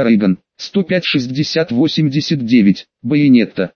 Рейган, 105-60-89, Байонетта,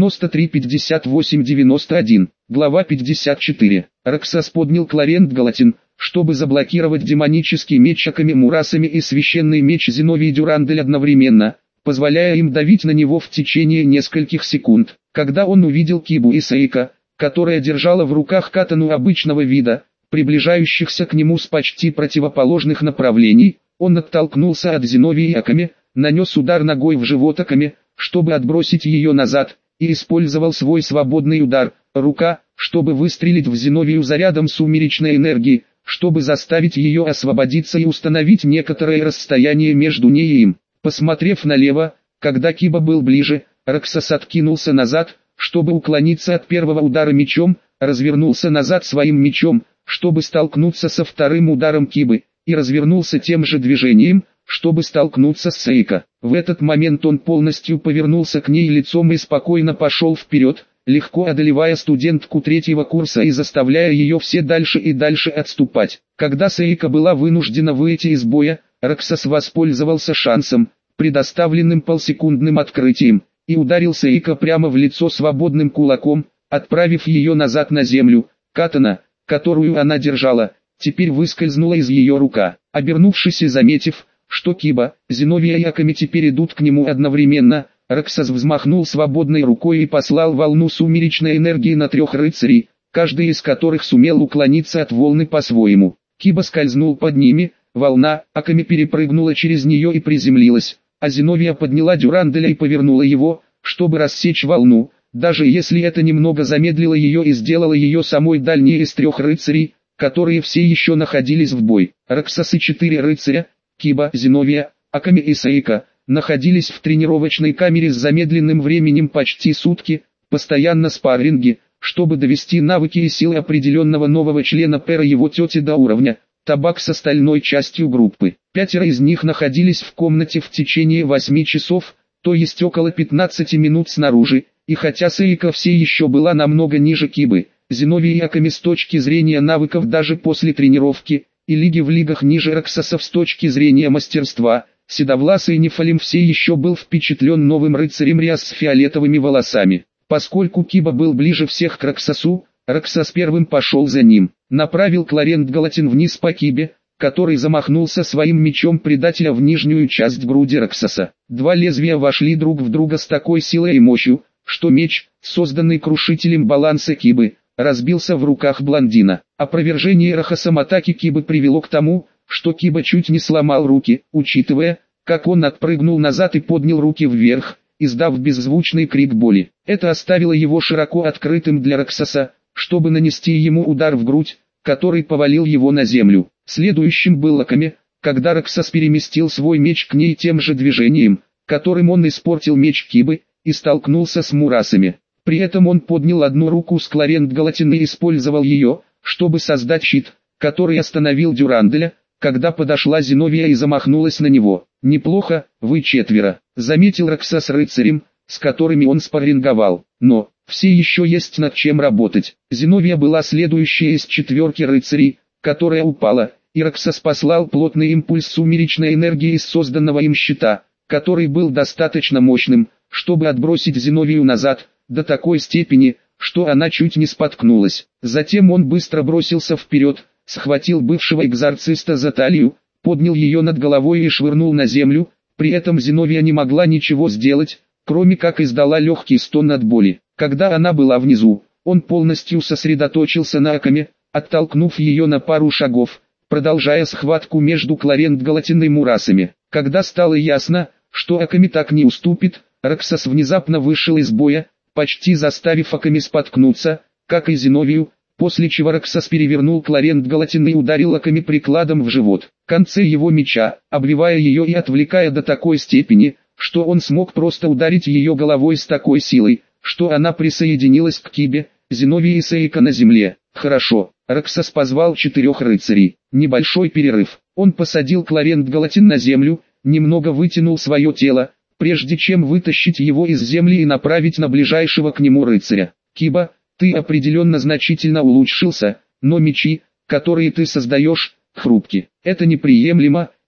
93-58-91, глава 54. Роксас поднял Кларент Галатин, чтобы заблокировать демонический меч Аками Мурасами и священный меч Зиновий Дюрандель одновременно, позволяя им давить на него в течение нескольких секунд. Когда он увидел Кибу и Сейка, которая держала в руках катану обычного вида, приближающихся к нему с почти противоположных направлений, он оттолкнулся от Зиновии Аками, нанес удар ногой в живот Аками, чтобы отбросить ее назад, и использовал свой свободный удар, рука, чтобы выстрелить в Зиновию зарядом сумеречной энергии, чтобы заставить ее освободиться и установить некоторое расстояние между ней и им. Посмотрев налево, когда Киба был ближе, Роксас откинулся назад, чтобы уклониться от первого удара мечом, развернулся назад своим мечом, чтобы столкнуться со вторым ударом Кибы, и развернулся тем же движением, чтобы столкнуться с Сейко. В этот момент он полностью повернулся к ней лицом и спокойно пошел вперед, легко одолевая студентку третьего курса и заставляя ее все дальше и дальше отступать. Когда Сейко была вынуждена выйти из боя, Роксас воспользовался шансом, предоставленным полсекундным открытием, и ударил Сейко прямо в лицо свободным кулаком, отправив ее назад на землю. Катана, которую она держала, теперь выскользнула из ее рука. Обернувшись и заметив, что Киба, Зиновия и Аками теперь идут к нему одновременно, Роксас взмахнул свободной рукой и послал волну сумеречной энергии на 3 рыцарей, каждый из которых сумел уклониться от волны по-своему. Киба скользнул под ними, волна, Аками перепрыгнула через нее и приземлилась, а Зиновия подняла Дюранделя и повернула его, чтобы рассечь волну, даже если это немного замедлило ее и сделало ее самой дальней из 3 рыцарей, которые все еще находились в бой. Роксас и 4 рыцаря, Киба, Зиновия, Аками и Сейко, находились в тренировочной камере с замедленным временем почти сутки, постоянно спарринги, чтобы довести навыки и силы определенного нового члена пэра его тети до уровня, табак с остальной частью группы. 5 из них находились в комнате в течение 8 часов, то есть около 15 минут снаружи, и хотя Сейко все еще была намного ниже Кибы, Зиновия и Аками с точки зрения навыков даже после тренировки, и лиги в лигах ниже Роксаса с точки зрения мастерства, седовласый Нефалим все еще был впечатлен новым рыцарем Риас с фиолетовыми волосами. Поскольку Киба был ближе всех к Роксасу, Роксас первым пошел за ним, направил Кларент Галатин вниз по Кибе, который замахнулся своим мечом предателя в нижнюю часть груди Роксаса. 2 лезвия вошли друг в друга с такой силой и мощью, что меч, созданный крушителем баланса Кибы, разбился в руках блондина. Опровержение Рохасом атаки Кибы привело к тому, что Киба чуть не сломал руки, учитывая, как он отпрыгнул назад и поднял руки вверх, издав беззвучный крик боли. Это оставило его широко открытым для Роксаса, чтобы нанести ему удар в грудь, который повалил его на землю. Следующим был Аками, когда Роксас переместил свой меч к ней тем же движением, которым он испортил меч Кибы, и столкнулся с Мурасами. При этом он поднял одну руку с Кларент Галатин и использовал ее, чтобы создать щит, который остановил Дюранделя, когда подошла Зиновия и замахнулась на него. «Неплохо, вы 4, заметил Роксас рыцарем, с которыми он спарринговал, но все еще есть над чем работать. Зиновия была следующая из 4 рыцарей, которая упала, и Роксас послал плотный импульс сумеречной энергии из созданного им щита, который был достаточно мощным, чтобы отбросить Зиновию назад, до такой степени, что она чуть не споткнулась. Затем он быстро бросился вперед, схватил бывшего экзорциста за талию, поднял ее над головой и швырнул на землю, при этом Зиновия не могла ничего сделать, кроме как издала легкий стон от боли. Когда она была внизу, он полностью сосредоточился на Акаме, оттолкнув ее на пару шагов, продолжая схватку между Кларент Галатин и Мурасами. Когда стало ясно, что Аками так не уступит, Роксас внезапно вышел из боя, почти заставив Аками споткнуться, как и Зиновию, после чего Роксас перевернул Кларент Галатин и ударил Аками прикладом в живот. Концы его меча, обвивая ее и отвлекая до такой степени, что он смог просто ударить ее головой с такой силой, что она присоединилась к Кибе, Зиновии и Сейко на земле. Хорошо, Роксас позвал 4 рыцарей. Небольшой перерыв. Он посадил Кларент Галатин на землю, немного вытянул свое тело, прежде чем вытащить его из земли и направить на ближайшего к нему рыцаря. «Киба, ты определенно значительно улучшился, но мечи, которые ты создаешь, хрупки. Это неприемлемо,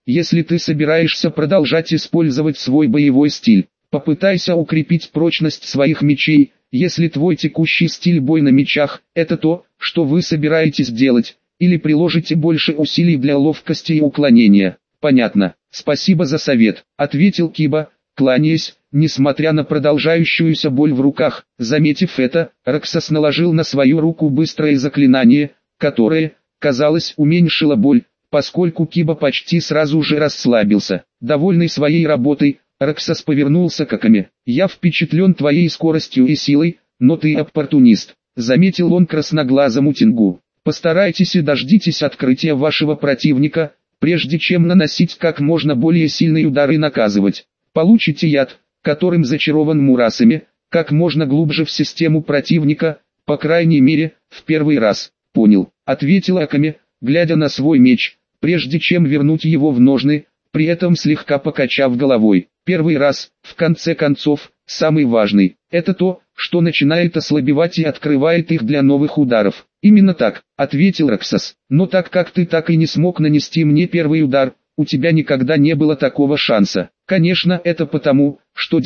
если ты собираешься продолжать использовать свой боевой стиль. Попытайся укрепить прочность своих мечей, если твой текущий стиль бой на мечах – это то, что вы собираетесь делать, или приложите больше усилий для ловкости и уклонения. Понятно, спасибо за совет, ответил Киба, кланяясь, несмотря на продолжающуюся боль в руках. Заметив это, Роксос наложил на свою руку быстрое заклинание, которое, казалось, уменьшило боль, поскольку Киба почти сразу же расслабился. Довольный своей работой, Роксос повернулся к Акаме. «Я впечатлен твоей скоростью и силой, но ты оппортунист», — заметил он красноглазому Тингу. «Постарайтесь и дождитесь открытия вашего противника, прежде чем наносить как можно более сильные удары и наказывать. Получите яд, которым зачарован мурасами, как можно глубже в систему противника, по крайней мере, в первый раз». «Понял», — ответил Акаме, глядя на свой меч, прежде чем вернуть его в ножны, при этом слегка покачав головой. Первый раз, в конце концов, самый важный. Это то, что начинает ослабевать и открывает их для новых ударов. «Именно так», — ответил Роксос. «Но так как ты так и не смог нанести мне первый удар, у тебя никогда не было такого шанса. Конечно, это потому, что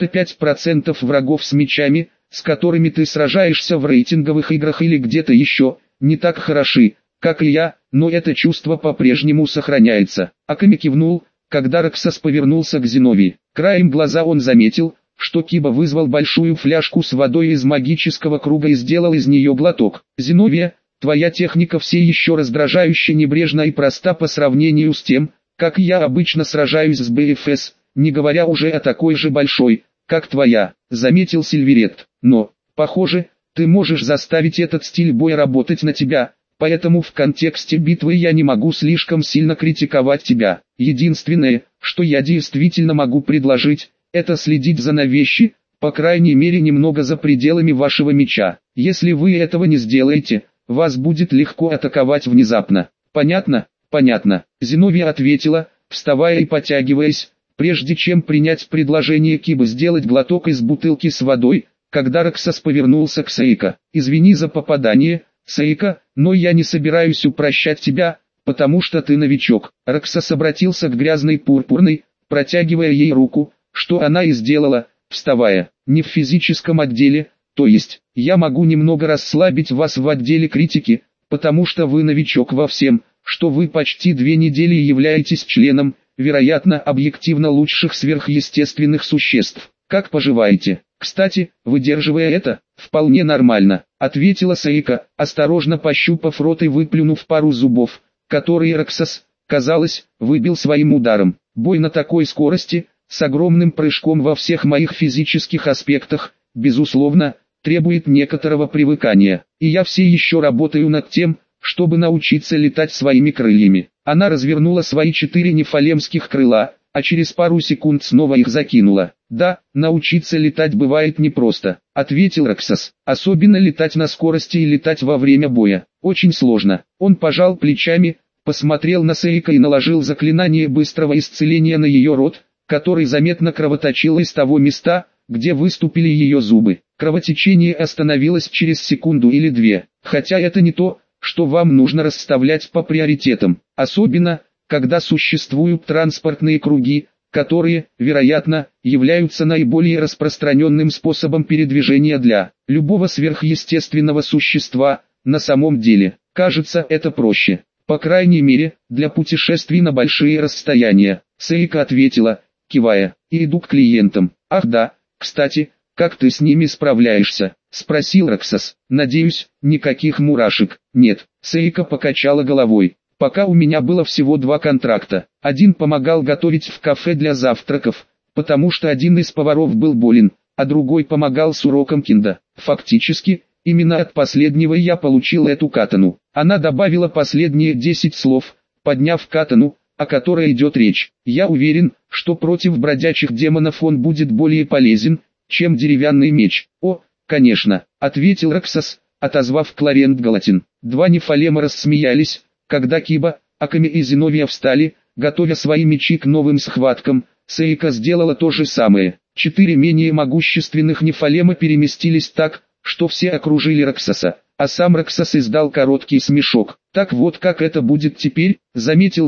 95% врагов с мечами, с которыми ты сражаешься в рейтинговых играх или где-то еще, не так хороши, как и я, но это чувство по-прежнему сохраняется». Акаме кивнул, когда Роксос повернулся к Зиновии. Краем глаза он заметил, что Киба вызвал большую фляжку с водой из магического круга и сделал из нее глоток. «Зиновия, твоя техника все еще раздражающе небрежна и проста по сравнению с тем, как я обычно сражаюсь с БФС, не говоря уже о такой же большой, как твоя», — заметил Сильверет. «Но, похоже, ты можешь заставить этот стиль боя работать на тебя, поэтому в контексте битвы я не могу слишком сильно критиковать тебя. Единственное, что я действительно могу предложить, это следить за вещи, по крайней мере немного за пределами вашего меча. Если вы этого не сделаете, вас будет легко атаковать внезапно». «Понятно, понятно», — Зиновия ответила, вставая и потягиваясь, прежде чем принять предложение Кибы сделать глоток из бутылки с водой, когда Роксос повернулся к Сейко. «Извини за попадание, Сейко, но я не собираюсь упрощать тебя, потому что ты новичок». Роксос обратился к грязной пурпурной, протягивая ей руку, что она и сделала, вставая. «Не в физическом отделе, то есть, я могу немного расслабить вас в отделе критики, потому что вы новичок во всем, что вы почти 2 недели являетесь членом, вероятно, объективно лучших сверхъестественных существ. Как поживаете? Кстати, выдерживая это, вполне нормально», — ответила Сейко, осторожно пощупав рот и выплюнув пару зубов, которые Роксос, казалось, выбил своим ударом. «Бой на такой скорости, с огромным прыжком во всех моих физических аспектах, безусловно, требует некоторого привыкания, и я все еще работаю над тем, чтобы научиться летать своими крыльями». Она развернула свои 4 нефалемских крыла, а через пару секунд снова их закинула. «Да, научиться летать бывает непросто», — ответил Роксос. «Особенно летать на скорости и летать во время боя. Очень сложно». Он пожал плечами, посмотрел на Сейко и наложил заклинание быстрого исцеления на ее рот, который заметно кровоточил из того места, где выступили ее зубы. Кровотечение остановилось через секунду или 2, хотя это не то, что вам нужно расставлять по приоритетам, особенно, когда существуют транспортные круги, которые, вероятно, являются наиболее распространенным способом передвижения для любого сверхъестественного существа. На самом деле, кажется, это проще, по крайней мере, для путешествий на большие расстояния. Сейко ответила, кивая, «И иду к клиентам». «Ах да, кстати, как ты с ними справляешься?» — спросил Роксос. «Надеюсь, никаких мурашек». «Нет», — Сейко покачала головой. «Пока у меня было всего 2 контракта. Один помогал готовить в кафе для завтраков, потому что один из поваров был болен, а другой помогал с уроком кинда. Фактически, именно от последнего я получил эту катану». Она добавила последние 10 слов, подняв катану, о которой идет речь. «Я уверен, что против бродячих демонов он будет более полезен, чем деревянный меч». «О, конечно», — ответил Роксос, отозвав Кларент Галатин. 2 нефалема рассмеялись, когда Киба, Акаме и Зиновия встали, готовя свои мечи к новым схваткам. Сейко сделала то же самое. 4 менее могущественных нефалема переместились так, что все окружили Роксоса, а сам Роксос издал короткий смешок. «Так вот как это будет теперь», — заметил он,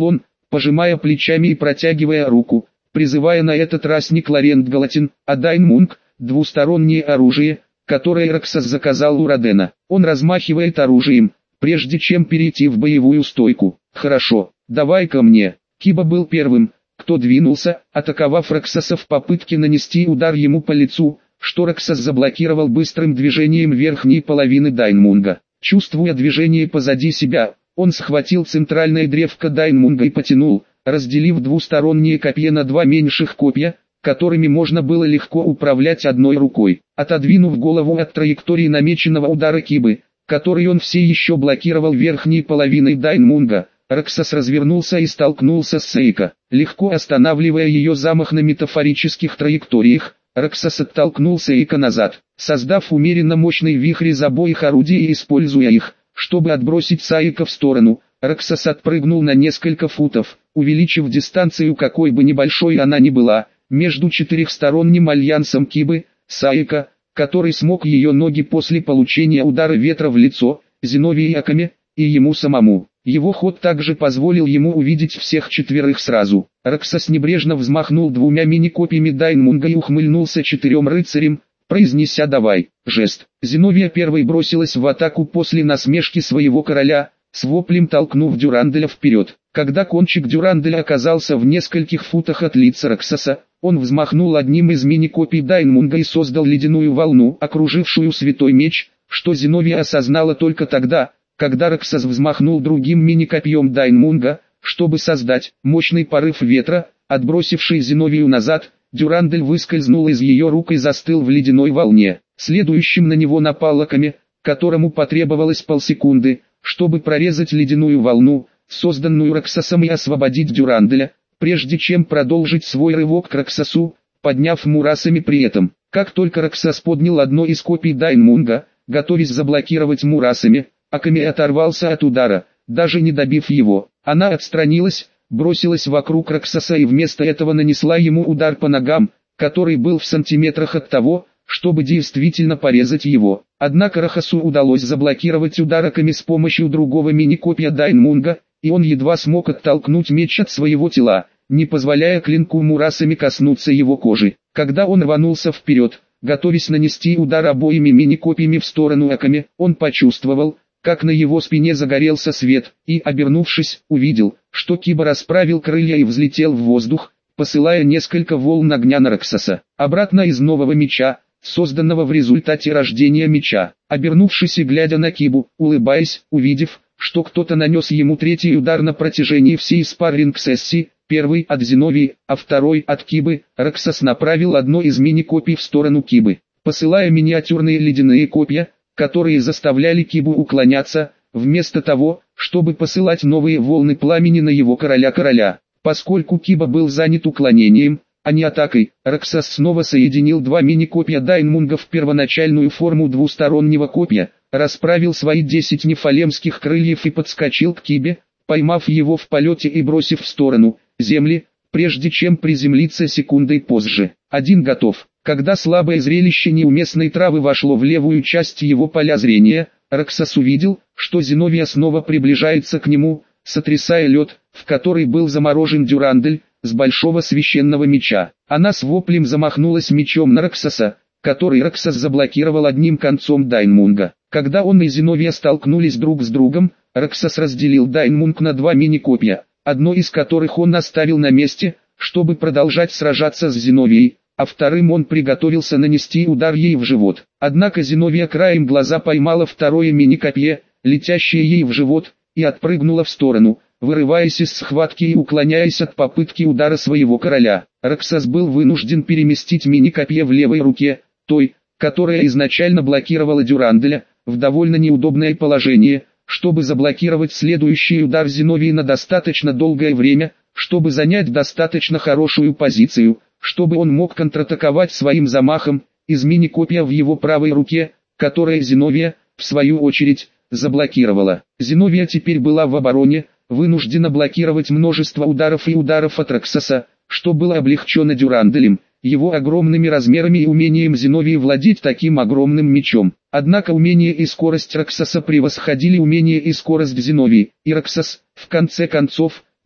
пожимая плечами и протягивая руку, призывая на этот раз не Кларент Галатин, а Дайн Мунк, двустороннее оружие, которое Роксас заказал у Родена. Он размахивает оружием, прежде чем перейти в боевую стойку. «Хорошо, давай ко мне». Киба был первым, кто двинулся, атаковав Роксаса в попытке нанести удар ему по лицу, что Роксас заблокировал быстрым движением верхней половины Дайнмунга. Чувствуя движение позади себя, он схватил центральное древко Дайнмунга и потянул, разделив двусторонние копья на два меньших копья, которыми можно было легко управлять одной рукой. Отодвинув голову от траектории намеченного удара Кибы, который он все еще блокировал верхней половиной Дайнмунга, Роксас развернулся и столкнулся с Сейко. Легко останавливая ее замах на метафорических траекториях, Роксас оттолкнул Сейко назад, создав умеренно мощный вихрь из обоих орудий и используя их, чтобы отбросить Сейко в сторону. Роксас отпрыгнул на несколько футов, увеличив дистанцию, какой бы небольшой она ни была, между четырехсторонним альянсом Кибы, Сейко, который смог ее ноги после получения удара ветра в лицо, Зиновии Акаме, и ему самому. Его ход также позволил ему увидеть всех четверых сразу. Роксас небрежно взмахнул двумя мини-копьями Дайнмунга и ухмыльнулся четырем рыцарям, произнеся «давай». Жест. Зиновия первой бросилась в атаку после насмешки своего короля, с воплем толкнув Дюранделя вперед. Когда кончик Дюранделя оказался в нескольких футах от лица Роксаса, он взмахнул одним из мини-копий Дайнмунга и создал ледяную волну, окружившую святой меч, что Зиновия осознала только тогда, когда Роксас взмахнул другим мини-копьем Дайнмунга, чтобы создать мощный порыв ветра, отбросивший Зиновию назад. Дюрандель выскользнул из ее рук и застыл в ледяной волне. Следующим на него напал Акаме, которому потребовалось полсекунды, чтобы прорезать ледяную волну, созданную Роксасом, и освободить Дюранделя, прежде чем продолжить свой рывок к Роксасу, подняв мурасами при этом. Как только Роксас поднял одно из копий Дайнмунга, готовясь заблокировать мурасами, Акаме оторвался от удара, даже не добив его. Она отстранилась, бросилась вокруг Роксаса и вместо этого нанесла ему удар по ногам, который был в сантиметрах от того, чтобы действительно порезать его. Однако Роксасу удалось заблокировать удар Акаме с помощью другого мини-копья Дайнмунга, и он едва смог оттолкнуть меч от своего тела, не позволяя клинку мурасами коснуться его кожи. Когда он рванулся вперед, готовясь нанести удар обоими мини-копьями в сторону Акаме, он почувствовал, как на его спине загорелся свет, и, обернувшись, увидел, что Киба расправил крылья и взлетел в воздух, посылая несколько волн огня на Роксаса. Обратно из нового меча, созданного в результате рождения меча. Обернувшись и глядя на Кибу, улыбаясь, увидев, что кто-то нанес ему третий удар на протяжении всей спарринг-сессии, первый от Зиновии, а второй от Кибы, Роксас направил одно из мини-копий в сторону Кибы, посылая миниатюрные ледяные копья, которые заставляли Кибу уклоняться, вместо того, чтобы посылать новые волны пламени на его короля. Поскольку Киба был занят уклонением, а не атакой, Роксас снова соединил два мини-копья Дайнмунга в первоначальную форму двустороннего копья, расправил свои 10 нефалемских крыльев и подскочил к Кибе, поймав его в полете и бросив в сторону земли, прежде чем приземлиться секундой позже. Один готов. Когда слабое зрелище неуместной травы вошло в левую часть его поля зрения, Роксас увидел, что Зиновия снова приближается к нему, сотрясая лед, в который был заморожен Дюрандель, с большого священного меча. Она с воплем замахнулась мечом на Роксаса, который Роксас заблокировал одним концом Дайнмунга. Когда он и Зиновия столкнулись друг с другом, Роксас разделил Дайнмунг на два мини-копья, одно из которых он оставил на месте, чтобы продолжать сражаться с Зиновией, а вторым он приготовился нанести удар ей в живот. Однако Зиновия краем глаза поймала второе мини-копье, летящее ей в живот, и отпрыгнула в сторону, вырываясь из схватки и уклоняясь от попытки удара своего короля. Роксас был вынужден переместить мини-копье в левой руке, той, которая изначально блокировала Дюранделя, в довольно неудобное положение, чтобы заблокировать следующий удар Зиновии на достаточно долгое время, чтобы занять достаточно хорошую позицию, чтобы он мог контратаковать своим замахом из мини-копья в его правой руке, которое Зиновия, в свою очередь, заблокировала. Зиновия теперь была в обороне, вынуждена блокировать множество ударов от Роксаса, что было облегчено Дюранделем, его огромными размерами и умением Зиновии владеть таким огромным мечом. Однако умение и скорость Роксаса превосходили умение и скорость Зиновии, и Роксас, в конце концов,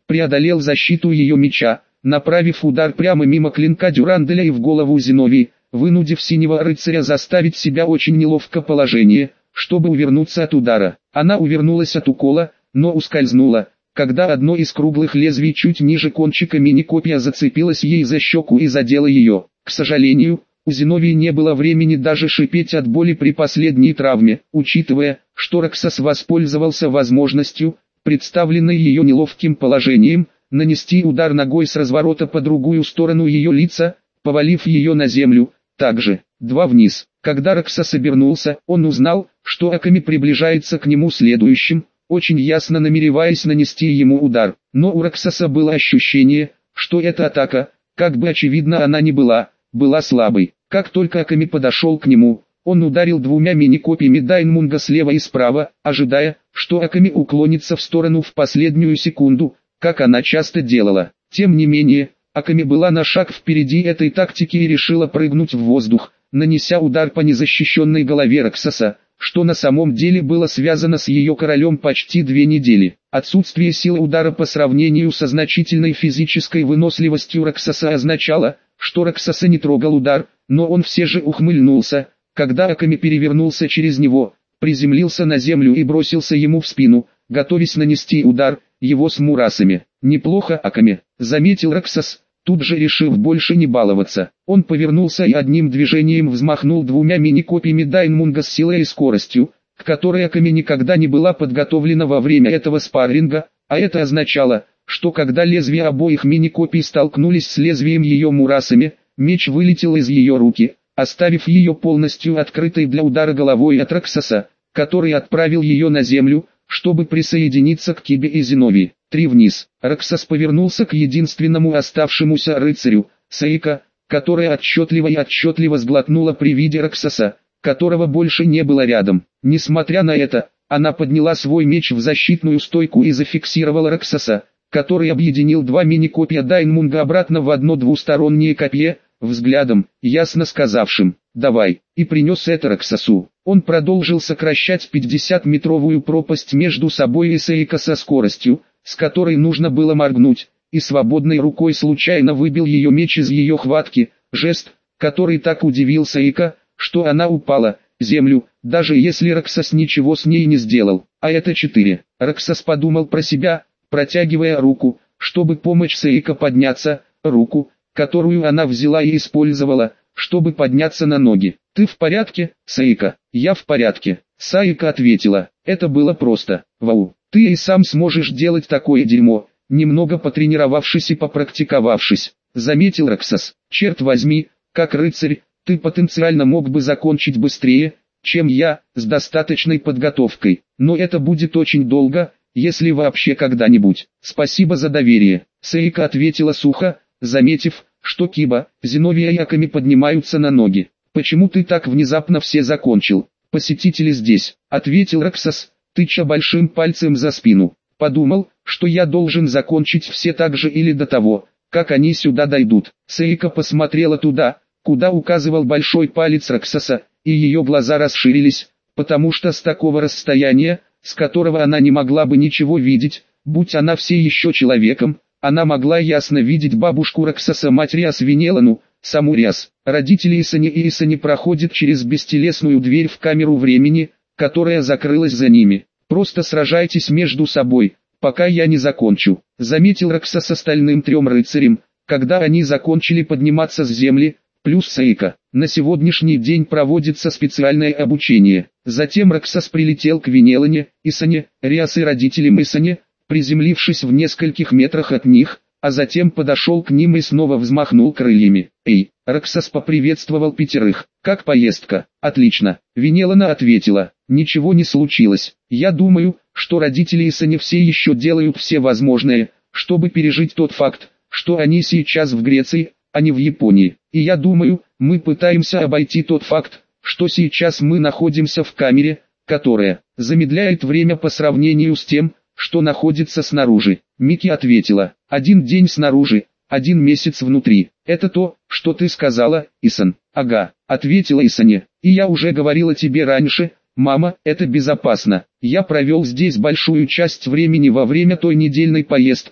преодолел защиту ее меча, направив удар прямо мимо клинка Дюранделя и в голову Зиновии, вынудив синего рыцаря заставить себя очень неловкое положение, чтобы увернуться от удара. Она увернулась от укола, но ускользнула, когда одно из круглых лезвий чуть ниже кончика мини-копья зацепилось ей за щеку и задело ее. К сожалению, у Зиновии не было времени даже шипеть от боли при последней травме, учитывая, что Роксос воспользовался возможностью, представленной ее неловким положением, нанести удар ногой с разворота по другую сторону ее лица, повалив ее на землю, также, 2 вниз. Когда Роксос обернулся, он узнал, что Аками приближается к нему следующим, очень ясно намереваясь нанести ему удар. Но у Роксоса было ощущение, что эта атака, как бы очевидно она ни была слабой. Как только Аками подошел к нему, он ударил 2 мини-копьями Дайнмунга слева и справа, ожидая, что Аками уклонится в сторону в последнюю секунду, как она часто делала. Тем не менее, Аками была на шаг впереди этой тактики и решила прыгнуть в воздух, нанеся удар по незащищенной голове Роксоса, что на самом деле было связано с ее королем почти 2 недели. Отсутствие силы удара по сравнению со значительной физической выносливостью Роксоса означало, что Роксоса не трогал удар, но он все же ухмыльнулся, когда Аками перевернулся через него, приземлился на землю и бросился ему в спину, готовясь нанести удар, его с мурасами. «Неплохо, Аками», — заметил Роксос, тут же решив больше не баловаться. Он повернулся и одним движением взмахнул 2 мини-копьями Дайнмунга с силой и скоростью, к которой Аками никогда не была подготовлена во время этого спарринга, а это означало, что когда лезвия обоих мини-копий столкнулись с лезвием ее мурасами, меч вылетел из ее руки, оставив ее полностью открытой для удара головой от Роксоса, который отправил ее на землю, чтобы присоединиться к Кибе и Зиновии. 3 вниз. Роксос повернулся к единственному оставшемуся рыцарю, Саика, которая отчетливо сглотнула при виде Роксоса, которого больше не было рядом. Несмотря на это, она подняла свой меч в защитную стойку и зафиксировала Роксоса, который объединил 2 мини-копья Дайнмунга обратно в одно двустороннее копье, взглядом, ясно сказавшим «давай», и принес это Роксосу. Он продолжил сокращать 50-метровую пропасть между собой и Саика со скоростью, с которой нужно было моргнуть, и свободной рукой случайно выбил ее меч из ее хватки, жест, который так удивил Саика, что она упала, землю, даже если Роксос ничего с ней не сделал. А это 4. Роксос подумал про себя, протягивая руку, чтобы помочь Саика подняться, руку, которую она взяла и использовала, чтобы подняться на ноги. «Ты в порядке, Саика?» «Я в порядке», Саика ответила. «Это было просто. Вау, ты и сам сможешь делать такое дерьмо, немного потренировавшись и попрактиковавшись», заметил Роксос. «Черт возьми, как рыцарь, ты потенциально мог бы закончить быстрее, чем я, с достаточной подготовкой, но это будет очень долго, если вообще когда-нибудь. Спасибо за доверие», Саика ответила сухо, заметив, что Киба, Зиновия и Аками поднимаются на ноги. «Почему ты так внезапно все закончил? Посетители здесь», ответил Роксос, тыча большим пальцем за спину. «Подумал, что я должен закончить все так же или до того, как они сюда дойдут». Саика посмотрела туда, куда указывал большой палец Роксоса, и ее глаза расширились, потому что с такого расстояния, с которого она не могла бы ничего видеть, будь она все еще человеком, она могла ясно видеть бабушку Роксоса, мать Риас Венелану, саму Риас. Родители Исани и Исани проходят через бестелесную дверь в камеру времени, которая закрылась за ними. «Просто сражайтесь между собой, пока я не закончу», заметил Роксос остальным 3 рыцарям, когда они закончили подниматься с земли, плюс Саика. «На сегодняшний день проводится специальное обучение». Затем Роксос прилетел к Венелане, Исане, Риас и родителям Исане, приземлившись в нескольких метрах от них, а затем подошел к ним и снова взмахнул крыльями. «Эй!» Роксос поприветствовал 5. «Как поездка?» «Отлично», Венелана ответила. «Ничего не случилось. Я думаю, что родители Исани все еще делают все возможное, чтобы пережить тот факт, что они сейчас в Греции, а не в Японии. И я думаю, мы пытаемся обойти тот факт, что сейчас мы находимся в камере, которая замедляет время по сравнению с тем, что находится снаружи». Мики ответила. «1 день снаружи, 1 месяц внутри. Это то, что ты сказала, Исан?» «Ага», ответила Исане. «И я уже говорила тебе раньше, мама, это безопасно. Я провел здесь большую часть времени во время той недельной поездки,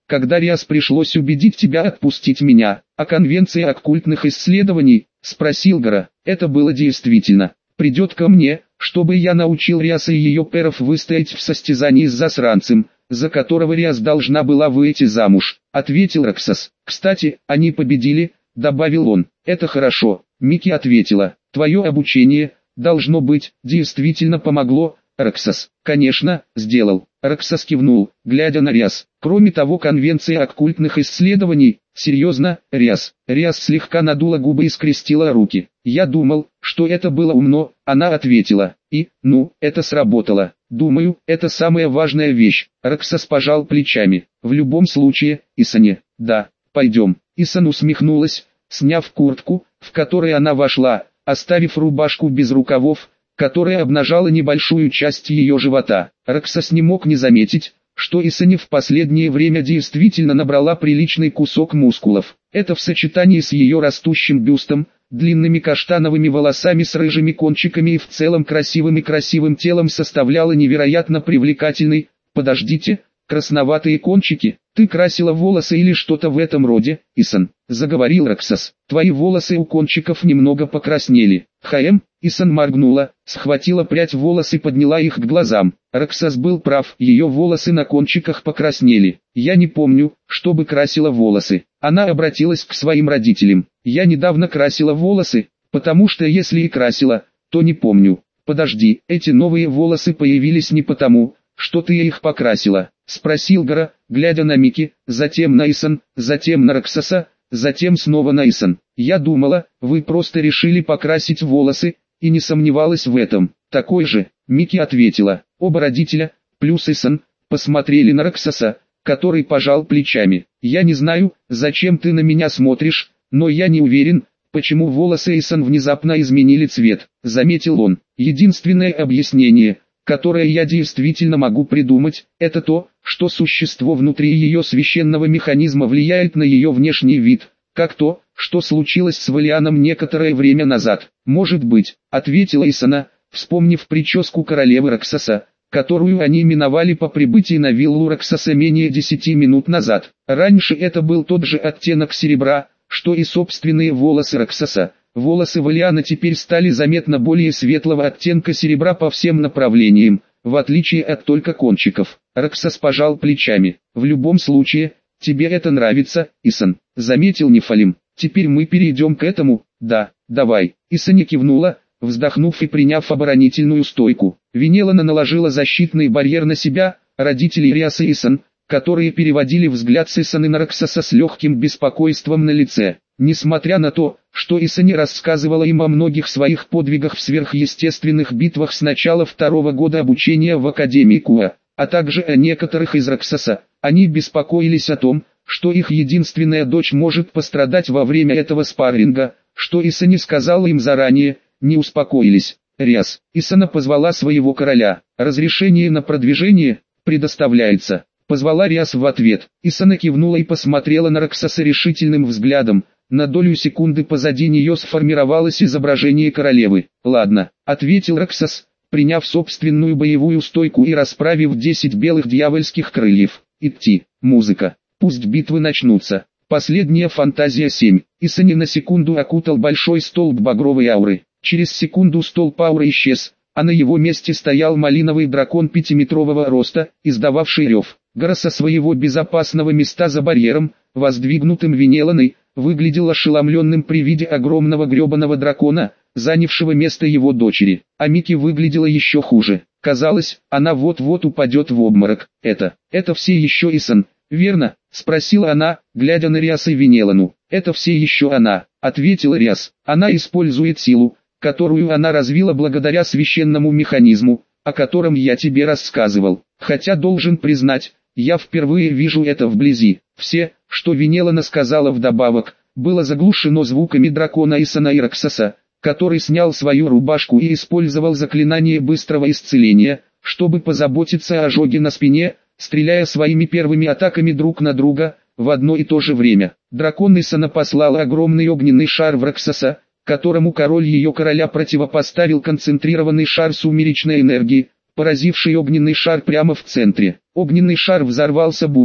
когда Риас пришлось убедить тебя отпустить меня, а конвенции оккультных исследований, спросил Гора, это было действительно, придет ко мне, чтобы я научил Риаса и ее перов выстоять в состязании с засранцем, за которого Риас должна была выйти замуж, ответил Роксас. Кстати, они победили, добавил он. Это хорошо, Микки ответила. Твое обучение, должно быть, действительно помогло, Роксас. Конечно, сделал. Роксас кивнул, глядя на Риас. Кроме того, конвенция оккультных исследований, серьезно, Риас. Риас слегка надула губы и скрестила руки. Я думал, что это было умно, она ответила. И, это сработало. Думаю, это самая важная вещь. Роксас пожал плечами. В любом случае, Исане, да, пойдем. Исан усмехнулась, сняв куртку, в которой она вошла, оставив рубашку без рукавов, которая обнажала небольшую часть ее живота. Роксас не мог не заметить, что Исане в последнее время действительно набрала приличный кусок мускулов. Это в сочетании с ее растущим бюстом, длинными каштановыми волосами с рыжими кончиками и в целом красивым телом составляло невероятно привлекательный, подождите, красноватые кончики, ты красила волосы или что-то в этом роде, Исан, заговорил Роксас, твои волосы у кончиков немного покраснели. Исан моргнула, схватила прядь волос и подняла их к глазам. Роксас был прав, ее волосы на кончиках покраснели. Я не помню, чтобы красила волосы. Она обратилась к своим родителям. Я недавно красила волосы, потому что если и красила, то не помню. Подожди, эти новые волосы появились не потому, что ты их покрасила, спросил Гора, глядя на Микки, затем на Исан, затем на Роксаса, затем снова на Исан. Я думала, вы просто решили покрасить волосы, и не сомневалась в этом. Такой же, Микки ответила. Оба родителя, плюс Исан, посмотрели на Роксаса, который пожал плечами. Я не знаю, зачем ты на меня смотришь, но я не уверен, почему волосы Исан внезапно изменили цвет, заметил он. Единственное объяснение, которое я действительно могу придумать, это то, что существо внутри ее священного механизма влияет на ее внешний вид, как то, что случилось с Валианом некоторое время назад. Может быть, ответила Исана, вспомнив прическу королевы Роксаса, которую они именовали по прибытии на виллу Роксаса менее 10 минут назад. Раньше это был тот же оттенок серебра, что и собственные волосы Роксаса. Волосы Валиана теперь стали заметно более светлого оттенка серебра по всем направлениям, в отличие от только кончиков. Роксас пожал плечами. В любом случае, тебе это нравится, Исан, заметил Нефалим. Теперь мы перейдем к этому, да, давай. Исане кивнула, вздохнув и приняв оборонительную стойку. Венелана наложила защитный барьер на себя, родителей Риаса и Исан, которые переводили взгляд с Исаны на Роксаса с легким беспокойством на лице. Несмотря на то, что Исане рассказывала им о многих своих подвигах в сверхъестественных битвах с начала 2-го года обучения в Академии Куа, а также о некоторых из Роксаса, они беспокоились о том, что их единственная дочь может пострадать во время этого спарринга, что Исане сказала им заранее, не успокоились. Риас, Исана позвала своего короля, разрешение на продвижение предоставляется. Позвала Риас в ответ. Исана кивнула и посмотрела на Роксаса решительным взглядом. На долю секунды позади нее сформировалось изображение королевы. «Ладно», — ответил Роксас, приняв собственную боевую стойку и расправив 10 белых дьявольских крыльев. «Идти, музыка, пусть битвы начнутся». Последняя фантазия 7. Исани на секунду окутал большой столб багровой ауры. Через секунду столб ауры исчез, а на его месте стоял малиновый дракон 5-метрового роста, издававший рев. Гора со своего безопасного места за барьером, воздвигнутым Венеланой, выглядел ошеломленным при виде огромного гребаного дракона, занявшего место его дочери. А Микки выглядела еще хуже. Казалось, она вот-вот упадет в обморок. Это все еще Исан, верно? Спросила она, глядя на Риаса и Венелану. Это все еще она, ответила Риас. Она использует силу, которую она развила благодаря священному механизму, о котором я тебе рассказывал. Хотя должен признать, я впервые вижу это вблизи. Все, что Венелана сказала вдобавок, было заглушено звуками дракона Исана и Роксаса, который снял свою рубашку и использовал заклинание быстрого исцеления, чтобы позаботиться о ожоге на спине, стреляя своими первыми атаками друг на друга, в одно и то же время. Дракон Исана послал огромный огненный шар в Роксаса, которому король ее короля противопоставил концентрированный шар сумеречной энергии, поразивший огненный шар прямо в центре. Огненный шар взорвался бумом,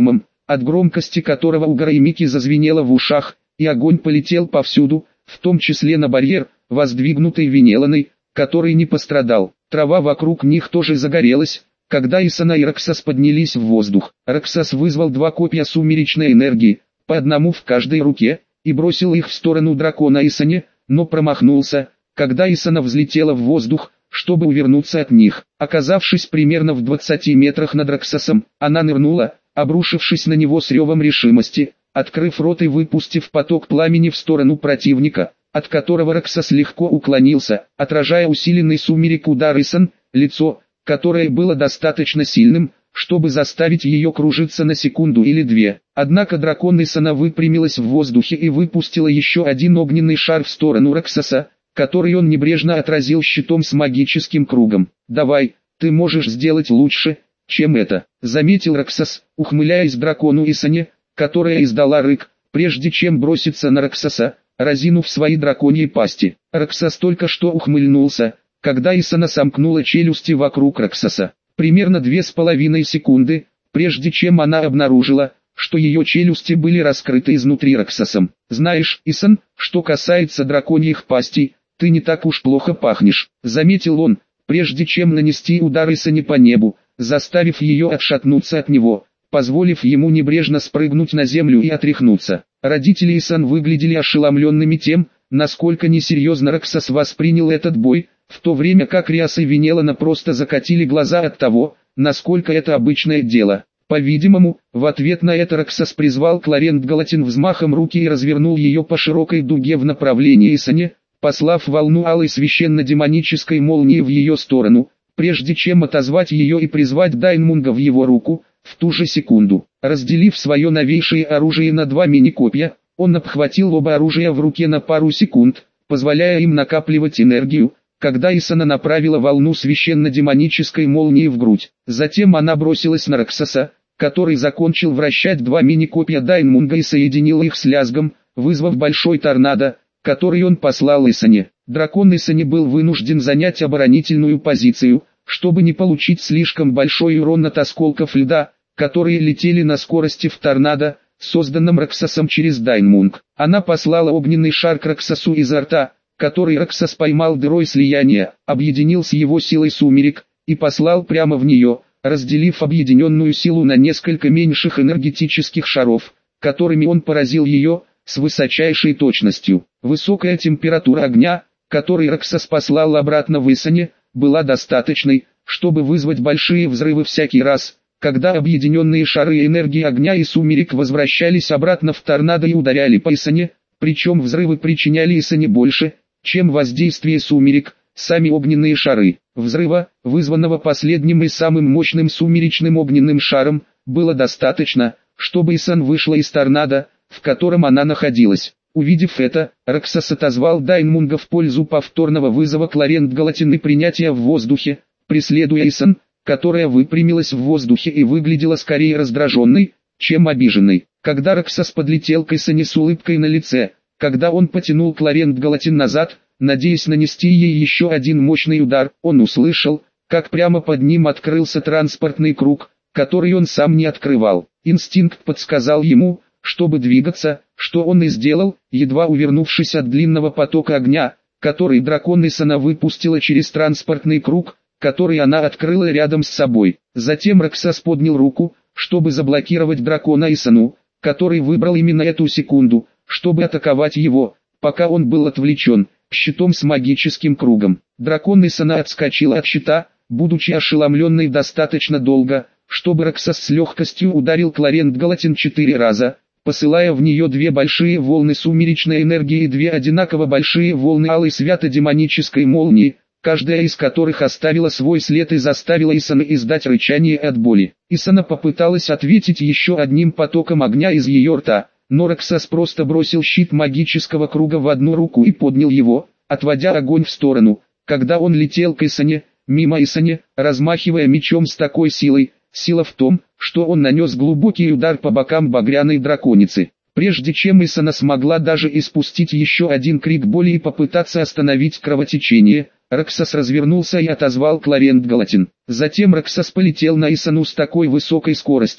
от громкости которого у Горемыки зазвенело в ушах, и огонь полетел повсюду, в том числе на барьер, воздвигнутый Венеланой, который не пострадал. Трава вокруг них тоже загорелась, когда Исана и Роксас поднялись в воздух. Роксас вызвал 2 копья сумеречной энергии, по одному в каждой руке, и бросил их в сторону дракона Исане, но промахнулся, когда Исана взлетела в воздух, чтобы увернуться от них. Оказавшись примерно в 20 метрах над Роксасом, она нырнула, обрушившись на него с ревом решимости, открыв рот и выпустив поток пламени в сторону противника, от которого Роксас легко уклонился, отражая усиленный сумерек удар Исан, лицо, которое было достаточно сильным, чтобы заставить ее кружиться на секунду или 2. Однако дракон Исана выпрямилась в воздухе и выпустила еще один огненный шар в сторону Роксаса, который он небрежно отразил щитом с магическим кругом. «Давай, ты можешь сделать лучше, чем это», — заметил Роксас, ухмыляясь дракону Исане, которая издала рык, прежде чем броситься на Роксаса, разинув свои драконьи пасти. Роксас только что ухмыльнулся, когда Исана сомкнула челюсти вокруг Роксаса. Примерно 2,5 секунды, прежде чем она обнаружила, что ее челюсти были раскрыты изнутри Роксасом. «Знаешь, Исан, что касается драконьих пастей, ты не так уж плохо пахнешь», — заметил он, прежде чем нанести удар Исане по небу, заставив ее отшатнуться от него, позволив ему небрежно спрыгнуть на землю и отряхнуться. Родители Исан выглядели ошеломленными тем, насколько несерьезно Роксас воспринял этот бой, в то время как Риас и Венелана просто закатили глаза от того, насколько это обычное дело. По-видимому, в ответ на это Роксас призвал Кларент Галатин взмахом руки и развернул ее по широкой дуге в направлении Исане, послав волну алой священно-демонической молнии в ее сторону, прежде чем отозвать ее и призвать Дайнмунга в его руку. В ту же секунду, разделив свое новейшее оружие на 2 мини-копья, он обхватил оба оружия в руке на пару секунд, позволяя им накапливать энергию, когда Исана направила волну священно-демонической молнии в грудь. Затем она бросилась на Роксаса, который закончил вращать 2 мини-копья Дайнмунга и соединил их с лязгом, вызвав большой торнадо, который он послал Исане. Дракон Исане был вынужден занять оборонительную позицию, чтобы не получить слишком большой урон от осколков льда, которые летели на скорости в торнадо, созданном Роксасом через Дайнмунг. Она послала огненный шар к Роксасу изо рта, который Роксас поймал дырой слияния, объединил с его силой сумерек, и послал прямо в нее, разделив объединенную силу на несколько меньших энергетических шаров, которыми он поразил ее, с высочайшей точностью. Высокая температура огня, который Роксас послал обратно в Исане, была достаточной, чтобы вызвать большие взрывы всякий раз, когда объединенные шары энергии огня и сумерек возвращались обратно в торнадо и ударяли по Исане, причем взрывы причиняли Исане больше, чем воздействие сумерек, сами огненные шары. Взрыва, вызванного последним и самым мощным сумеречным огненным шаром, было достаточно, чтобы Исан вышла из торнадо, в котором она находилась. Увидев это, Роксас отозвал Дайнмунга в пользу повторного вызова Кларент Галатин и принятия в воздухе, преследуя Исан, которая выпрямилась в воздухе и выглядела скорее раздраженной, чем обиженной. Когда Роксас подлетел к Исане с улыбкой на лице, когда он потянул Кларент Галатин назад, надеясь нанести ей еще один мощный удар, он услышал, как прямо под ним открылся транспортный круг, который он сам не открывал. Инстинкт подсказал ему, чтобы двигаться, что он и сделал, едва увернувшись от длинного потока огня, который дракон Исана выпустила через транспортный круг, который она открыла рядом с собой. Затем Роксас поднял руку, чтобы заблокировать дракона Исану, который выбрал именно эту секунду, чтобы атаковать его, пока он был отвлечен, щитом с магическим кругом. Дракон Исана отскочила от щита, будучи ошеломленной достаточно долго, чтобы Роксас с легкостью ударил Кларент Галатин 4 раза, посылая в нее 2 большие волны сумеречной энергии и 2 одинаково большие волны алой свято-демонической молнии, каждая из которых оставила свой след и заставила Исана издать рычание от боли. Исана попыталась ответить еще одним потоком огня из ее рта, но Роксас просто бросил щит магического круга в одну руку и поднял его, отводя огонь в сторону, когда он летел к Исане, мимо Исане, размахивая мечом с такой силой. Сила в том, что он нанес глубокий удар по бокам багряной драконицы. Прежде чем Исана смогла даже испустить еще один крик боли и попытаться остановить кровотечение, Роксас развернулся и отозвал Кларент Галатин. Затем Роксас полетел на Исану с такой высокой скоростью,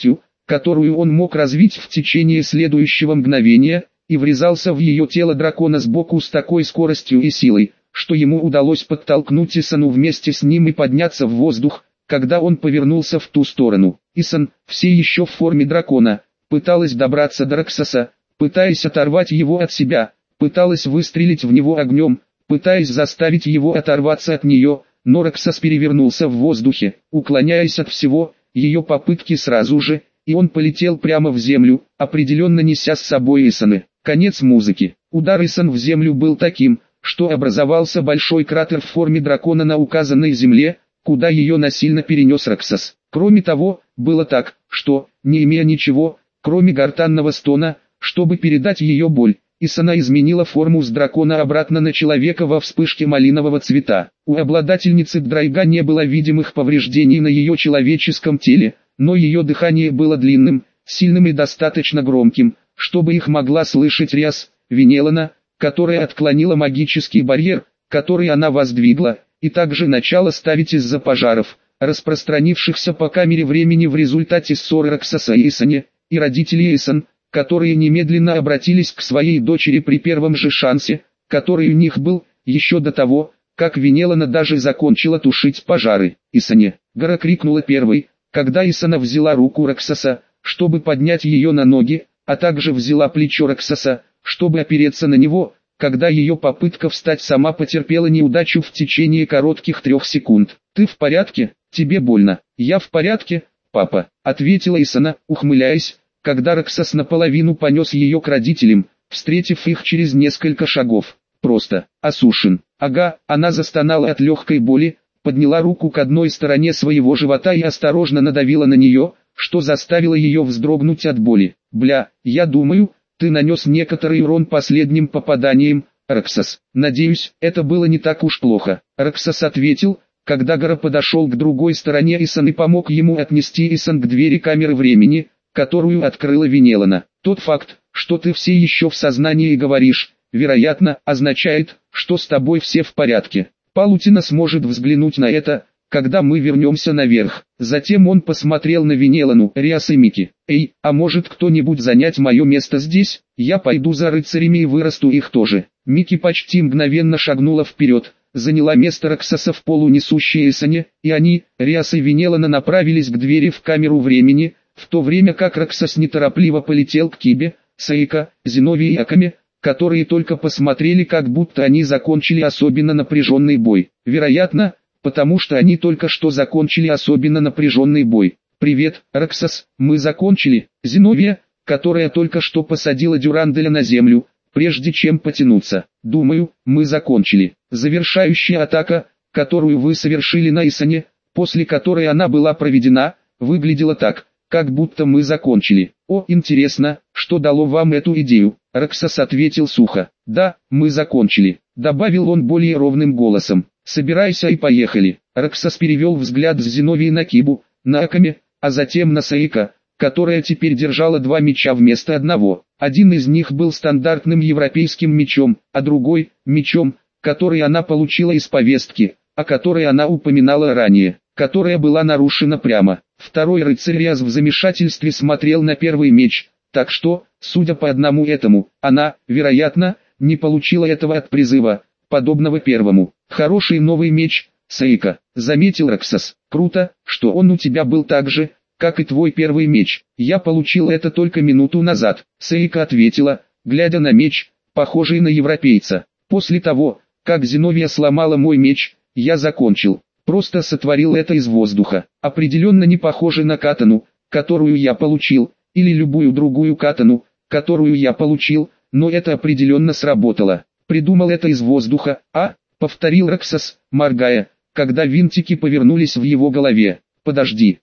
которую он мог развить в течение следующего мгновения, и врезался в ее тело дракона сбоку с такой скоростью и силой, что ему удалось подтолкнуть Исану вместе с ним и подняться в воздух, когда он повернулся в ту сторону. Исан, все еще в форме дракона, пыталась добраться до Роксоса, пытаясь оторвать его от себя, пыталась выстрелить в него огнем, пытаясь заставить его оторваться от нее, но Роксос перевернулся в воздухе, уклоняясь от всего, ее попытки сразу же, и он полетел прямо в землю, определенно неся с собой Исаны. Конец музыки. Удар Исан в землю был таким, что образовался большой кратер в форме дракона на указанной земле, куда ее насильно перенес Роксос. Кроме того, было так, что, не имея ничего, кроме гортанного стона, чтобы передать ее боль, Исана изменила форму с дракона обратно на человека во вспышке малинового цвета. У обладательницы Драйга не было видимых повреждений на ее человеческом теле, но ее дыхание было длинным, сильным и достаточно громким, чтобы их могла слышать Риас, Винелана, которая отклонила магический барьер, который она воздвигла, и также начала ставить из-за пожаров, распространившихся по камере времени в результате ссоры Роксоса и Исане, и родителей Исан, которые немедленно обратились к своей дочери при первом же шансе, который у них был, еще до того, как Винелана даже закончила тушить пожары. «Исане!» Гора крикнула первой, когда Исана взяла руку Роксоса, чтобы поднять ее на ноги, а также взяла плечо Роксоса, чтобы опереться на него, когда ее попытка встать сама потерпела неудачу в течение коротких 3 секунд. «Ты в порядке? Тебе больно?» «Я в порядке, папа», — ответила Исана, ухмыляясь, когда Роксос наполовину понес ее к родителям, встретив их через несколько шагов. «Просто осушен». «Ага», она застонала от легкой боли, подняла руку к одной стороне своего живота и осторожно надавила на нее, что заставило ее вздрогнуть от боли. «Бля, я думаю, ты нанес некоторый урон последним попаданием, Роксос. Надеюсь, это было не так уж плохо». Роксос ответил, когда Гора подошел к другой стороне Исан и помог ему отнести Исан к двери камеры времени, которую открыла Винелана. «Тот факт, что ты все еще в сознании и говоришь, вероятно, означает, что с тобой все в порядке. Палутина сможет взглянуть на это, когда мы вернемся наверх». Затем он посмотрел на Винелану, Риас и Мики. «Эй, а может кто-нибудь занять мое место здесь? Я пойду за рыцарями и вырасту их тоже». Мики почти мгновенно шагнула вперед, заняла место Роксоса в полу несущей Исане, и они, Риас и Винелана, направились к двери в камеру времени, в то время как Роксос неторопливо полетел к Кибе, Саика, Зиновии и Акаме, которые только посмотрели, как будто они закончили особенно напряженный бой. Вероятно, потому что они только что закончили особенно напряженный бой. «Привет, Роксос, мы закончили». Зиновия, которая только что посадила Дюранделя на землю, прежде чем потянуться. «Думаю, мы закончили». Завершающая атака, которую вы совершили на Исане, после которой она была проведена, выглядела так, как будто мы закончили. «О, интересно, что дало вам эту идею?» Роксос ответил сухо. «Да, мы закончили», — добавил он более ровным голосом. «Собирайся и поехали». Роксос перевел взгляд с Зиновии на Кибу, на Акаме, а затем на Саика, которая теперь держала 2 меча вместо одного. Один из них был стандартным европейским мечом, а другой – мечом, который она получила из повестки, о которой она упоминала ранее, которая была нарушена прямо. Второй рыцарь Риас в замешательстве смотрел на первый меч, так что, судя по одному этому, она, вероятно, не получила этого от призыва, подобного первому. «Хороший новый меч, Саика», — заметил Роксос. «Круто, что он у тебя был так же, как и твой первый меч. Я получил это только минуту назад», — Саика ответила, глядя на меч, похожий на европейца. «После того, как Зиновия сломала мой меч, я закончил. Просто сотворил это из воздуха. Определенно не похоже на катану, которую я получил, или любую другую катану, которую я получил, но это определенно сработало. Придумал это из воздуха, повторил Роксос, моргая, когда винтики повернулись в его голове. Подожди,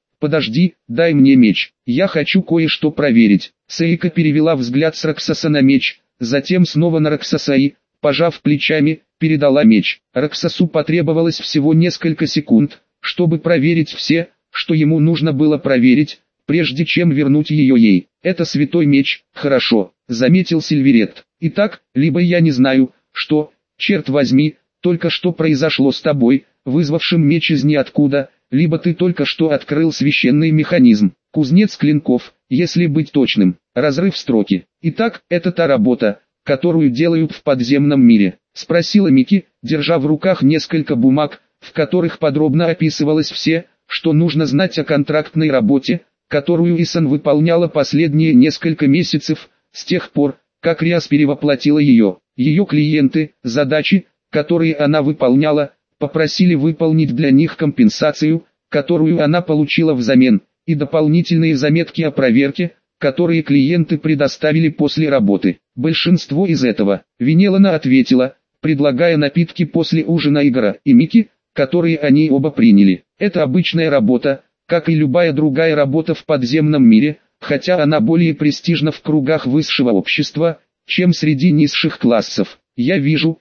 дай мне меч, я хочу кое-что проверить». Саика перевела взгляд с Роксоса на меч, затем снова на Роксоса и, пожав плечами, передала меч. Роксосу потребовалось всего несколько секунд, чтобы проверить все, что ему нужно было проверить, прежде чем вернуть ее ей. «Это святой меч, хорошо», — заметил Сильверет. «Итак, либо я не знаю, что, черт возьми, только что произошло с тобой, вызвавшим меч из ниоткуда, либо ты только что открыл священный механизм». Кузнец клинков, если быть точным. Разрыв строки. Итак, это та работа, которую делают в подземном мире? Спросила Мики, держа в руках несколько бумаг, в которых подробно описывалось все, что нужно знать о контрактной работе, которую Исан выполняла последние несколько месяцев, с тех пор, как Риас перевоплотила ее. Ее клиенты, задачи, которые она выполняла, попросили выполнить для них компенсацию, которую она получила взамен, и дополнительные заметки о проверке, которые клиенты предоставили после работы. Большинство из этого, Винелана ответила, предлагая напитки после ужина Игора и Мики, которые они оба приняли. Это обычная работа, как и любая другая работа в подземном мире, хотя она более престижна в кругах высшего общества, чем среди низших классов. Я вижу.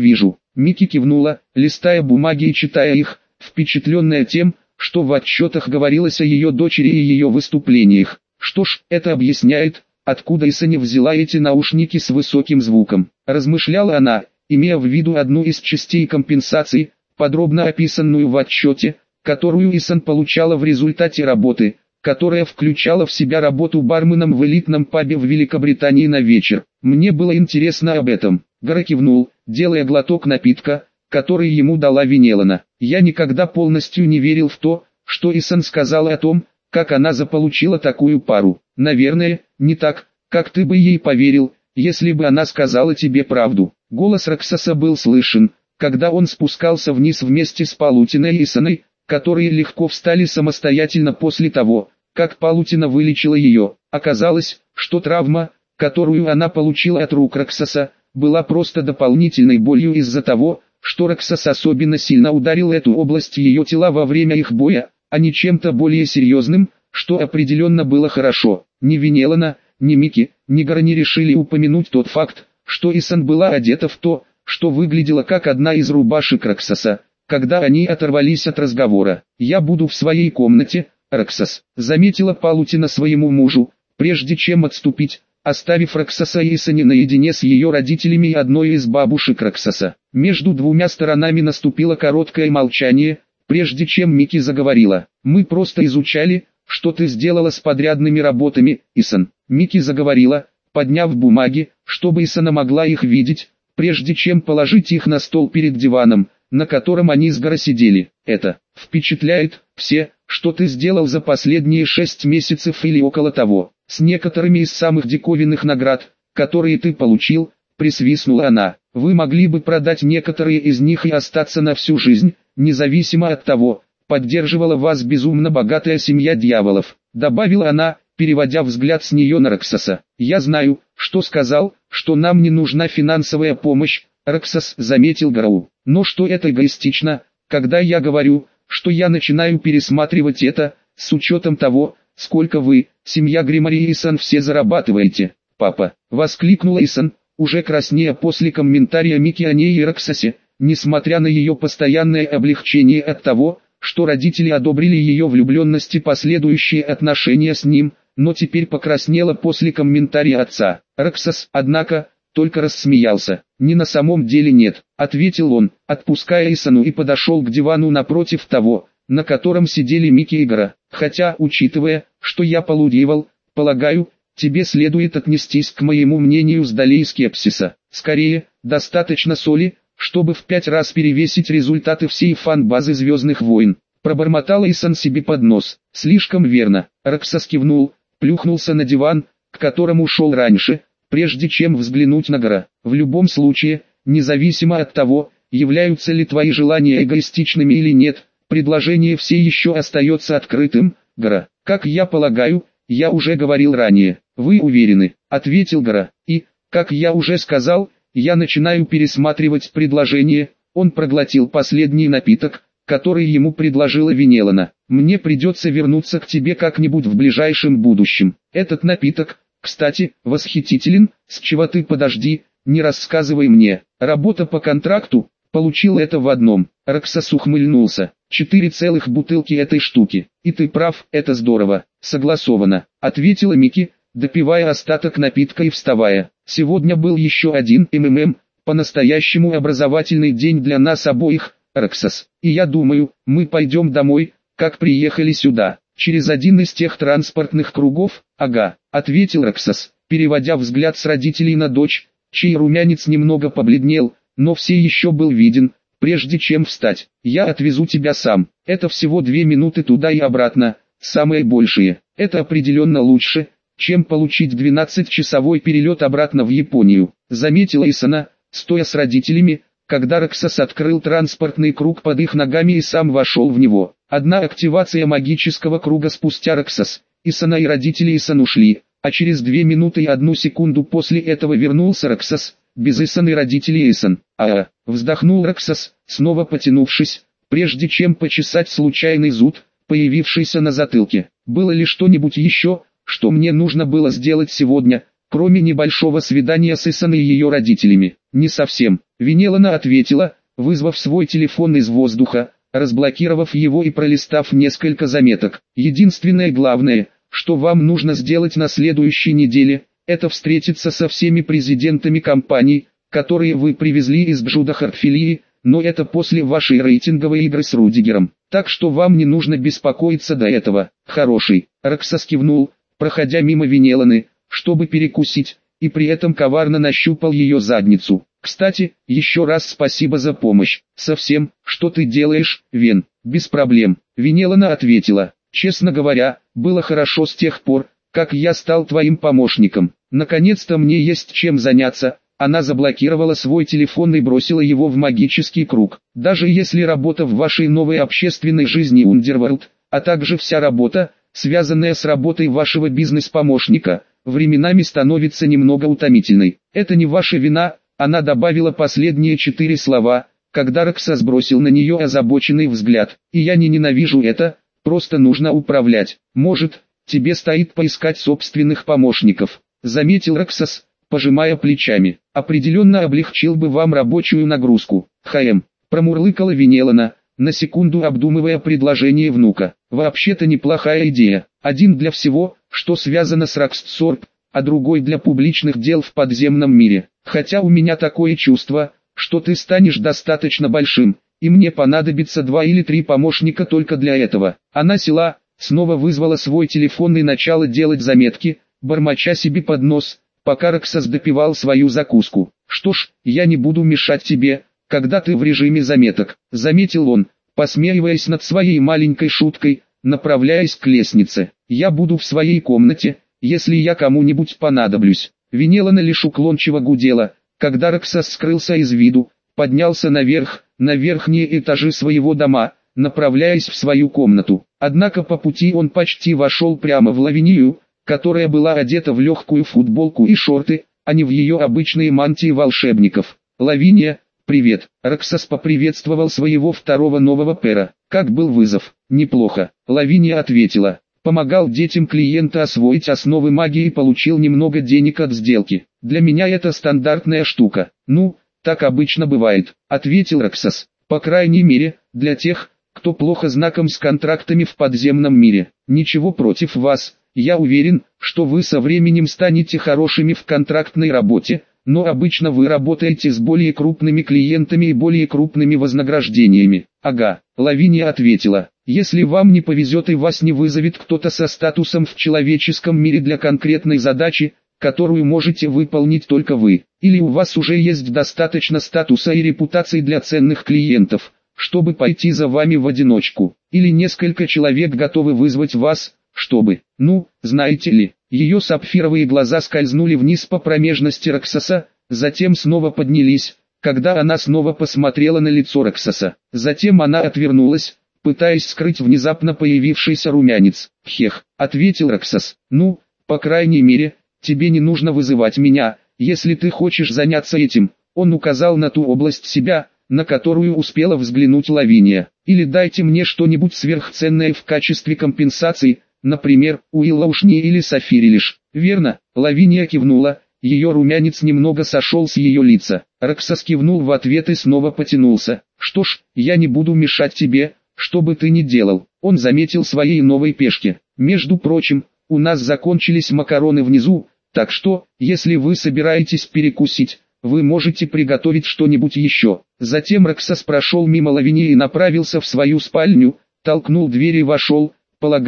Мики кивнула, листая бумаги и читая их, впечатленная тем, что в отчетах говорилось о ее дочери и ее выступлениях. Что ж, это объясняет, откуда Исане взяла эти наушники с высоким звуком. Размышляла она, имея в виду одну из частей компенсации, подробно описанную в отчете, которую Исан получала в результате работы, которая включала в себя работу барменом в элитном пабе в Великобритании на вечер. Мне было интересно об этом. Гора кивнул, делая глоток напитка, который ему дала Винелана. Я никогда полностью не верил в то, что Исан сказала о том, как она заполучила такую пару. Наверное, не так, как ты бы ей поверил, если бы она сказала тебе правду. Голос Роксаса был слышен, когда он спускался вниз вместе с Палутиной и Исаной, которые легко встали самостоятельно после того, как Палутина вылечила ее. Оказалось, что травма, которую она получила от рук Роксаса, была просто дополнительной болью из-за того, что Роксас особенно сильно ударил эту область ее тела во время их боя, а не чем-то более серьезным, что определенно было хорошо. Ни Винелана, ни Мики, ни Гора не решили упомянуть тот факт, что Исан была одета в то, что выглядело как одна из рубашек Роксаса, когда они оторвались от разговора. «Я буду в своей комнате, Роксас», — заметила Палутина своему мужу, прежде чем отступить, оставив Роксаса и Исани наедине с ее родителями и одной из бабушек Роксаса. Между двумя сторонами наступило короткое молчание, прежде чем Мики заговорила. «Мы просто изучали, что ты сделала с подрядными работами, Исан». Мики заговорила, подняв бумаги, чтобы Исана могла их видеть, прежде чем положить их на стол перед диваном, на котором они с Гора сидели. «Это впечатляет, что ты сделал за последние 6 месяцев или около того. С некоторыми из самых диковинных наград, которые ты получил», — присвистнула она. «Вы могли бы продать некоторые из них и остаться на всю жизнь, независимо от того, поддерживала вас безумно богатая семья дьяволов», — добавила она, переводя взгляд с нее на Роксаса. «Я знаю, что сказал, что нам не нужна финансовая помощь», — Роксас заметил Гару. «Но что это эгоистично, когда я говорю, что я начинаю пересматривать это, с учетом того, сколько вы, семья Гримари и Исан, все зарабатываете, папа», — воскликнула Исан, уже краснея после комментария Мики о ней и Роксасе, несмотря на ее постоянное облегчение от того, что родители одобрили ее влюбленность и последующие отношения с ним, но теперь покраснела после комментария отца. Роксас, однако, только рассмеялся. «Не на самом деле нет», — ответил он, отпуская Исану, и подошел к дивану напротив того, на котором сидели Мики и Гора. «Хотя, учитывая, что я полудьявол, полагаю, тебе следует отнестись к моему мнению с долей скепсиса. Скорее, достаточно соли, чтобы в 5 раз перевесить результаты всей фан-базы «Звездных войн», — пробормотала Исан себе под нос. «Слишком верно». Роксас кивнул, плюхнулся на диван, к которому шел раньше, прежде чем взглянуть на Гора. «В любом случае, независимо от того, являются ли твои желания эгоистичными или нет, предложение все еще остается открытым, Гора. Как я полагаю, я уже говорил ранее». «Вы уверены?» — ответил Гора. «И, как я уже сказал, я начинаю пересматривать предложение». Он проглотил последний напиток, который ему предложила Винелана. «Мне придется вернуться к тебе как-нибудь в ближайшем будущем. Этот напиток, кстати, восхитителен. С чего ты? Подожди, не рассказывай мне. Работа по контракту, получил это в одном». Роксас ухмыльнулся. 4 целых бутылки этой штуки. «И ты прав, это здорово, согласовано», — ответила Мики, допивая остаток напитка и вставая. «Сегодня был еще один по-настоящему образовательный день для нас обоих, Роксас. И я думаю, мы пойдем домой, как приехали сюда». через один из тех транспортных кругов? Ага, ответил Роксос, переводя взгляд с родителей на дочь, чей румянец немного побледнел, но все еще был виден. Прежде чем встать, я отвезу тебя сам. Это всего 2 минуты туда и обратно, самые большие. Это определенно лучше, чем получить 12-часовой перелет обратно в Японию, заметила Исана, стоя с родителями, когда Роксос открыл транспортный круг под их ногами и сам вошел в него. Одна активация магического круга спустя Роксос, Исана и родители Исан ушли, а через 2 минуты и 1 секунду после этого вернулся Роксос, без Исан и родителей Исан. Вздохнул Роксос, снова потянувшись, прежде чем почесать случайный зуд, появившийся на затылке. Было ли что-нибудь еще, что мне нужно было сделать сегодня, кроме небольшого свидания с Исан и ее родителями? Не совсем. Венелана ответила, вызвав свой телефон из воздуха, разблокировав его и пролистав несколько заметок. Единственное главное, что вам нужно сделать на следующей неделе, это встретиться со всеми президентами компаний, которые вы привезли из Джуда-Хартфилии, но это после вашей рейтинговой игры с Рудигером. Так что вам не нужно беспокоиться до этого. Хороший. Роксос кивнул, проходя мимо Венеланы, чтобы перекусить, и при этом коварно нащупал ее задницу. Кстати, еще раз спасибо за помощь. Совсем, что ты делаешь, Вен? Без проблем. Венелана ответила. Честно говоря, было хорошо с тех пор, как я стал твоим помощником. Наконец-то мне есть чем заняться. Она заблокировала свой телефон и бросила его в магический круг. Даже если работа в вашей новой общественной жизни Underworld, а также вся работа, связанная с работой вашего бизнес-помощника, временами становится немного утомительной. Это не ваша вина, она добавила последние 4 слова, когда Роксос бросил на нее озабоченный взгляд. И я не ненавижу это, просто нужно управлять. Может, тебе стоит поискать собственных помощников, заметил Роксос, пожимая плечами. Определенно облегчил бы вам рабочую нагрузку. Промурлыкала Венелана, на секунду обдумывая предложение внука. Вообще-то неплохая идея. Один для всего, что связано с Роксорб, а другой для публичных дел в подземном мире. Хотя у меня такое чувство, что ты станешь достаточно большим, и мне понадобится 2 или 3 помощника только для этого. Она села, снова вызвала свой телефон и начала делать заметки, бормоча себе под нос, пока Роксос допивал свою закуску. «Что ж, я не буду мешать тебе, когда ты в режиме заметок», — заметил он, посмеиваясь над своей маленькой шуткой, направляясь к лестнице. «Я буду в своей комнате, если я кому-нибудь понадоблюсь». Венелана лишь уклончиво гудела, когда Роксос скрылся из виду, поднялся наверх, на верхние этажи своего дома, направляясь в свою комнату. Однако по пути он почти вошел прямо в Лавинию, которая была одета в легкую футболку и шорты, а не в ее обычные мантии волшебников. «Лавиния, привет!» Роксос поприветствовал своего второго нового пэра. «Как был вызов?» «Неплохо», Лавиния ответила. «Помогал детям клиента освоить основы магии и получил немного денег от сделки. Для меня это стандартная штука». «Ну, так обычно бывает», ответил Роксос. «По крайней мере, для тех, кто плохо знаком с контрактами в подземном мире. Ничего против вас. Я уверен, что вы со временем станете хорошими в контрактной работе, но обычно вы работаете с более крупными клиентами и более крупными вознаграждениями». «Ага», Лавиния ответила. «Если вам не повезет и вас не вызовет кто-то со статусом в человеческом мире для конкретной задачи, которую можете выполнить только вы, или у вас уже есть достаточно статуса и репутации для ценных клиентов, чтобы пойти за вами в одиночку, или несколько человек готовы вызвать вас, чтобы, знаете ли». Ее сапфировые глаза скользнули вниз по промежности Роксоса, затем снова поднялись, когда она снова посмотрела на лицо Роксоса. Затем она отвернулась, пытаясь скрыть внезапно появившийся румянец. «Хех», — ответил Роксос. По крайней мере, тебе не нужно вызывать меня, если ты хочешь заняться этим». Он указал на ту область себя, на которую успела взглянуть Лавиния. «Или дайте мне что-нибудь сверхценное в качестве компенсации, например, Уиллоушни или Сафирилиш». «Верно», Лавиния кивнула, ее румянец немного сошел с ее лица. Роксос кивнул в ответ и снова потянулся. «Что ж, я не буду мешать тебе, что бы ты ни делал». Он заметил своей новой пешке. «Между прочим, у нас закончились макароны внизу, так что, если вы собираетесь перекусить, вы можете приготовить что-нибудь еще». Затем Роксос прошел мимо Лавинии и направился в свою спальню, толкнул дверь и вошел, полагая,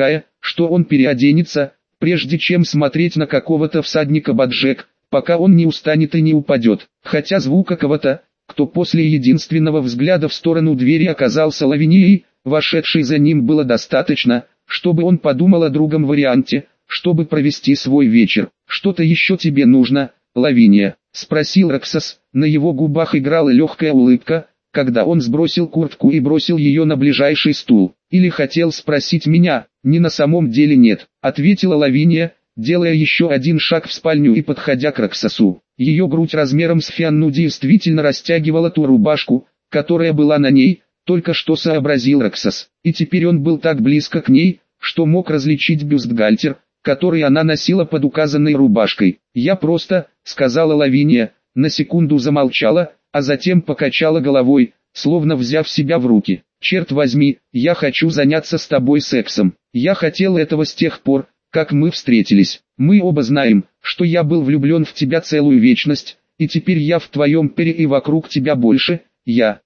что он переоденется, прежде чем смотреть на какого-то всадника Баджек, пока он не устанет и не упадет. Хотя звука кого-то, кто после единственного взгляда в сторону двери оказался Лавинией, вошедшей за ним, было достаточно, чтобы он подумал о другом варианте, чтобы провести свой вечер. «Что-то еще тебе нужно, Лавиния?» — спросил Роксос. На его губах играла легкая улыбка, когда он сбросил куртку и бросил ее на ближайший стул. «Или хотел спросить меня?» «Не, на самом деле нет», — ответила Лавиния, делая еще один шаг в спальню и подходя к Роксосу. Ее грудь размером с Фианну действительно растягивала ту рубашку, которая была на ней, только что сообразил Роксос. И теперь он был так близко к ней, что мог различить бюстгальтер, который она носила под указанной рубашкой. «Я просто», — сказала Лавиния, на секунду замолчала, а затем покачала головой, словно взяв себя в руки. «Черт возьми, я хочу заняться с тобой сексом. Я хотел этого с тех пор, как мы встретились. Мы оба знаем, что я был влюблен в тебя целую вечность, и теперь я в твоем пере и вокруг тебя больше, я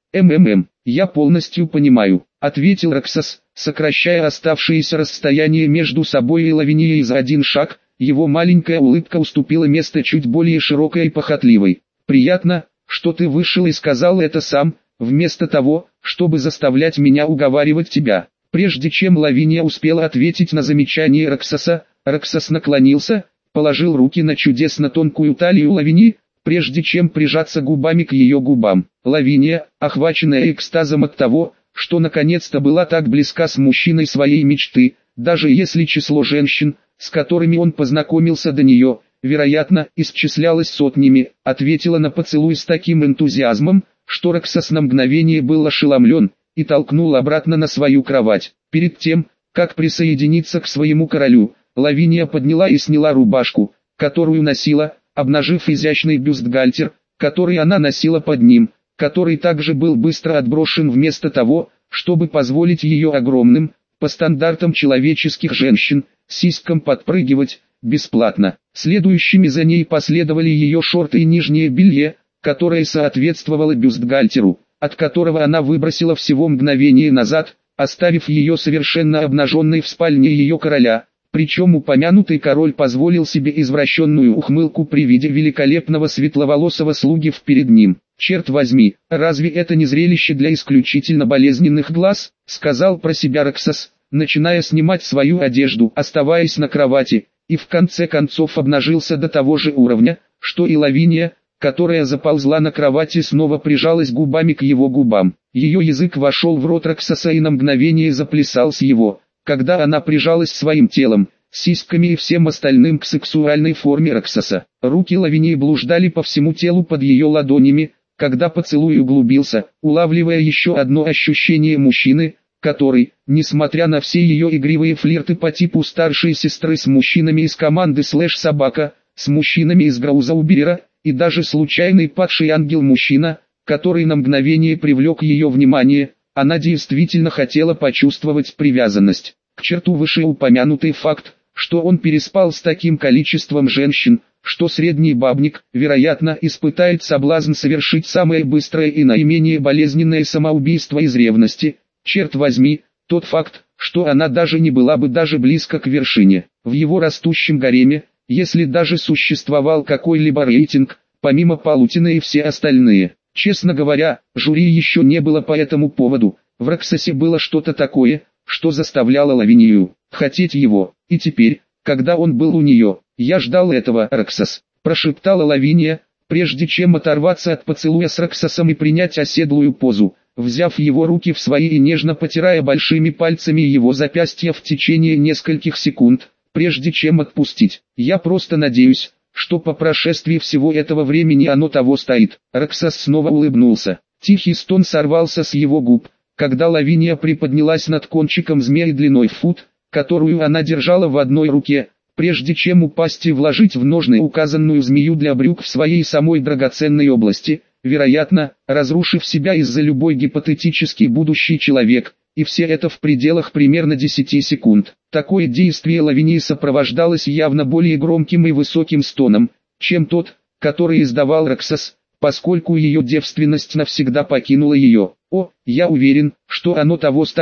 полностью понимаю», — ответил Роксос, сокращая оставшееся расстояние между собой и Лавинией за один шаг. Его маленькая улыбка уступила место чуть более широкой и похотливой. «Приятно, что ты вышел и сказал это сам, вместо того, чтобы заставлять меня уговаривать тебя». Прежде чем Лавиния успела ответить на замечание Роксоса, Роксос наклонился, положил руки на чудесно тонкую талию Лавинии, прежде чем прижаться губами к ее губам. Лавиния, охваченная экстазом от того, что наконец-то была так близка с мужчиной своей мечты, даже если число женщин, с которыми он познакомился до нее, вероятно, исчислялось сотнями, ответила на поцелуй с таким энтузиазмом, что Роксос на мгновение был ошеломлен, и толкнул обратно на свою кровать. Перед тем, как присоединиться к своему королю, Лавиния подняла и сняла рубашку, которую носила, обнажив изящный бюстгальтер, который она носила под ним, который также был быстро отброшен вместо того, чтобы позволить ее огромным, по стандартам человеческих женщин, сиськам подпрыгивать, бесплатно. Следующими за ней последовали ее шорты и нижнее белье, которое соответствовало бюстгальтеру, от которого она выбросила всего мгновение назад, оставив ее совершенно обнаженной в спальне ее короля. Причем упомянутый король позволил себе извращенную ухмылку при виде великолепного светловолосого слуги перед ним. «Черт возьми, разве это не зрелище для исключительно болезненных глаз?» — сказал про себя Роксос, начиная снимать свою одежду, оставаясь на кровати, и в конце концов обнажился до того же уровня, что и Лавиния, которая заползла на кровати, снова прижалась губами к его губам. Ее язык вошел в рот Роксоса и на мгновение заплясал с его, когда она прижалась своим телом, сиськами и всем остальным к сексуальной форме Роксоса. Руки Лавинии блуждали по всему телу под ее ладонями, когда поцелуй углубился, улавливая еще одно ощущение мужчины, который, несмотря на все ее игривые флирты по типу старшей сестры с мужчинами из команды «Собака», с мужчинами из Граузауберера, и даже случайный падший ангел-мужчина, который на мгновение привлек ее внимание, она действительно хотела почувствовать привязанность. К черту вышеупомянутый факт, что он переспал с таким количеством женщин, что средний бабник, вероятно, испытает соблазн совершить самое быстрое и наименее болезненное самоубийство из ревности. Черт возьми, тот факт, что она даже не была бы даже близко к вершине. В его растущем гареме, если даже существовал какой-либо рейтинг, помимо Палутина и все остальные. Честно говоря, жюри еще не было по этому поводу. В Роксосе было что-то такое, что заставляло Лавинию хотеть его. И теперь, когда он был у нее, «Я ждал этого, Роксос», — прошептала Лавиния, прежде чем оторваться от поцелуя с Роксосом и принять оседлую позу, взяв его руки в свои и нежно потирая большими пальцами его запястья в течение нескольких секунд, прежде чем отпустить. «Я просто надеюсь, что по прошествии всего этого времени оно того стоит». Роксос снова улыбнулся. Тихий стон сорвался с его губ, когда Лавиния приподнялась над кончиком змеи длиной в фут, которую она держала в одной руке, прежде чем упасть и вложить в ножны указанную змею для брюк в своей самой драгоценной области, вероятно, разрушив себя из-за любой гипотетический будущий человек, и все это в пределах примерно 10 секунд. Такое действие Лавинии сопровождалось явно более громким и высоким стоном, чем тот, который издавал Роксос, поскольку ее девственность навсегда покинула ее. «О, я уверен, что оно того стоит»,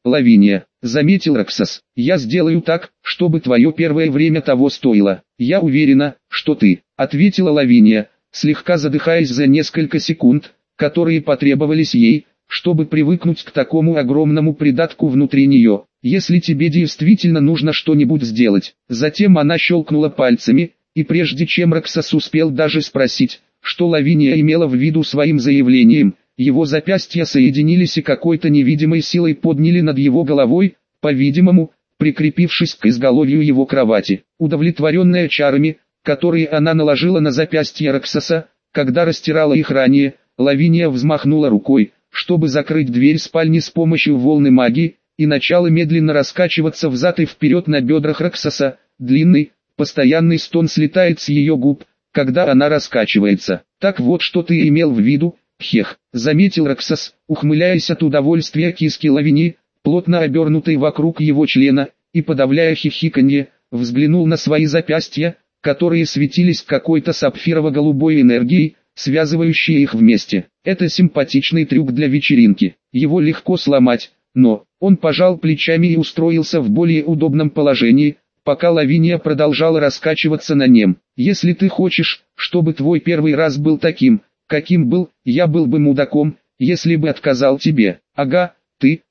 Лавиния, заметил Роксос. Я сделаю так, чтобы твое первое время того стоило. Я уверена, что ты, ответила Лавиния, слегка задыхаясь за несколько секунд, которые потребовались ей, чтобы привыкнуть к такому огромному придатку внутри нее. Если тебе действительно нужно что-нибудь сделать. Затем она щелкнула пальцами, и прежде чем Роксос успел даже спросить, что Лавиния имела в виду своим заявлением, его запястья соединились и какой-то невидимой силой подняли над его головой, по-видимому, прикрепившись к изголовью его кровати. Удовлетворенная чарами, которые она наложила на запястье Роксоса, когда растирала их ранее, Лавиния взмахнула рукой, чтобы закрыть дверь спальни с помощью волны магии, и начала медленно раскачиваться взад и вперед на бедрах Роксоса. Длинный, постоянный стон слетает с ее губ, когда она раскачивается. «Так вот что ты имел в виду, хех», — заметил Роксос, ухмыляясь от удовольствия киски Лавинии, плотно обернутой вокруг его члена, и подавляя хихиканье, взглянул на свои запястья, которые светились какой-то сапфирово-голубой энергией, связывающей их вместе. Это симпатичный трюк для вечеринки. Его легко сломать, но он пожал плечами и устроился в более удобном положении, пока Лавиния продолжала раскачиваться на нем. «Если ты хочешь, чтобы твой первый раз был таким, каким был, я был бы мудаком, если бы отказал тебе». «Ага, ты,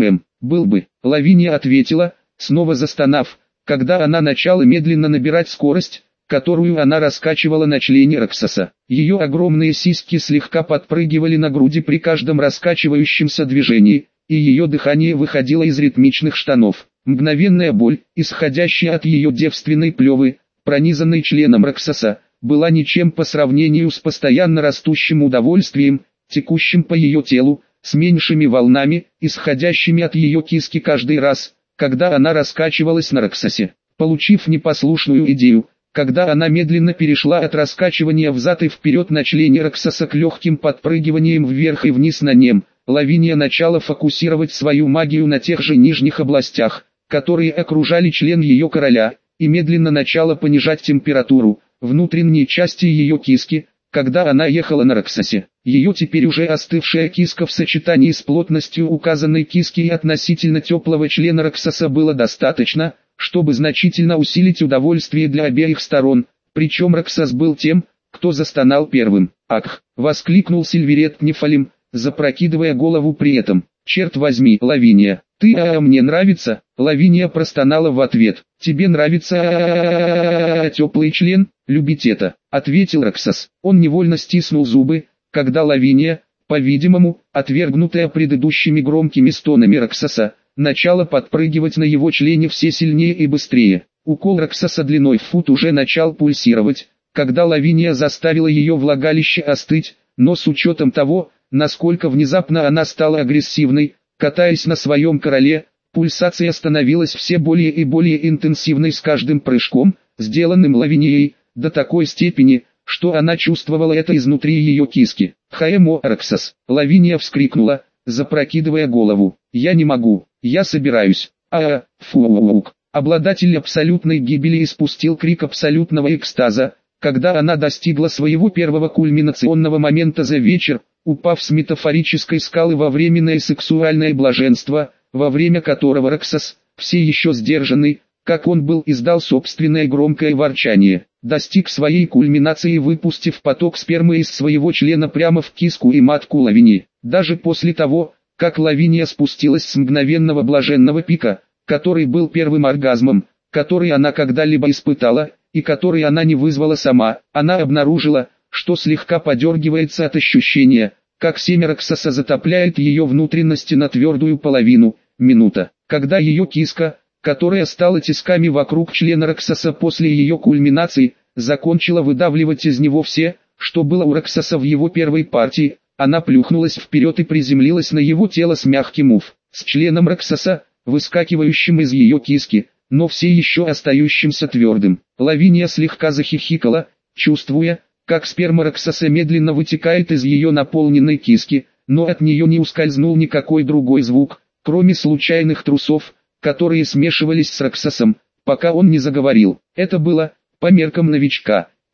был бы», Лавиния ответила, снова застонав, когда она начала медленно набирать скорость, которую она раскачивала на члене Роксоса. Ее огромные сиськи слегка подпрыгивали на груди при каждом раскачивающемся движении, и ее дыхание выходило из ритмичных штанов. Мгновенная боль, исходящая от ее девственной плевы, пронизанной членом Роксоса, была ничем по сравнению с постоянно растущим удовольствием, текущим по ее телу, с меньшими волнами, исходящими от ее киски каждый раз, когда она раскачивалась на Роксосе. Получив непослушную идею, когда она медленно перешла от раскачивания взад и вперед на члене Роксоса к легким подпрыгиваниям вверх и вниз на нем, Лавиния начала фокусировать свою магию на тех же нижних областях, которые окружали член ее короля, и медленно начала понижать температуру внутренней части ее киски, когда она ехала на Роксосе. Ее теперь уже остывшая киска в сочетании с плотностью указанной киски и относительно теплого члена Роксоса было достаточно, чтобы значительно усилить удовольствие для обеих сторон, причем Роксос был тем, кто застонал первым. «Ах!» — воскликнул Сильверет Нефалим, запрокидывая голову при этом. «Черт возьми, Лавиния, ты мне нравится?» Лавиния простонала в ответ. «Тебе нравится теплый член? Любить это», — ответил Роксос. Он невольно стиснул зубы, когда Лавиния, по-видимому, отвергнутая предыдущими громкими стонами Роксоса, начала подпрыгивать на его члене все сильнее и быстрее. Укол Роксоса длиной в фут уже начал пульсировать, когда Лавиния заставила ее влагалище остыть, но с учетом того, насколько внезапно она стала агрессивной, катаясь на своем короле, пульсация становилась все более и более интенсивной с каждым прыжком, сделанным Лавинией, до такой степени, что она чувствовала это изнутри ее киски. «Хаэмо, Роксос!» Лавиния вскрикнула, запрокидывая голову. «Я не могу, я собираюсь». Фук. Обладатель абсолютной гибели испустил крик абсолютного экстаза, когда она достигла своего первого кульминационного момента за вечер, упав с метафорической скалы во временное сексуальное блаженство, во время которого Роксос, все еще сдержанный, как он был, издал собственное громкое ворчание, достиг своей кульминации, выпустив поток спермы из своего члена прямо в киску и матку Лавинии. Даже после того, как Лавиния спустилась с мгновенного блаженного пика, который был первым оргазмом, который она когда-либо испытала, и который она не вызвала сама, она обнаружила, что слегка подергивается от ощущения, как семя Роксоса затопляет ее внутренности на твердую половину. Минута, когда ее киска, которая стала тисками вокруг члена Роксоса после ее кульминации, закончила выдавливать из него все, что было у Роксоса в его первой партии, она плюхнулась вперед и приземлилась на его тело с мягким уф, с членом Роксоса, выскакивающим из ее киски, но все еще остающимся твердым. Лавиния слегка захихикала, чувствуя, как сперма Роксоса медленно вытекает из ее наполненной киски, но от нее не ускользнул никакой другой звук, кроме случайных трусов, которые смешивались с Роксосом, пока он не заговорил. Это было, по меркам новичка,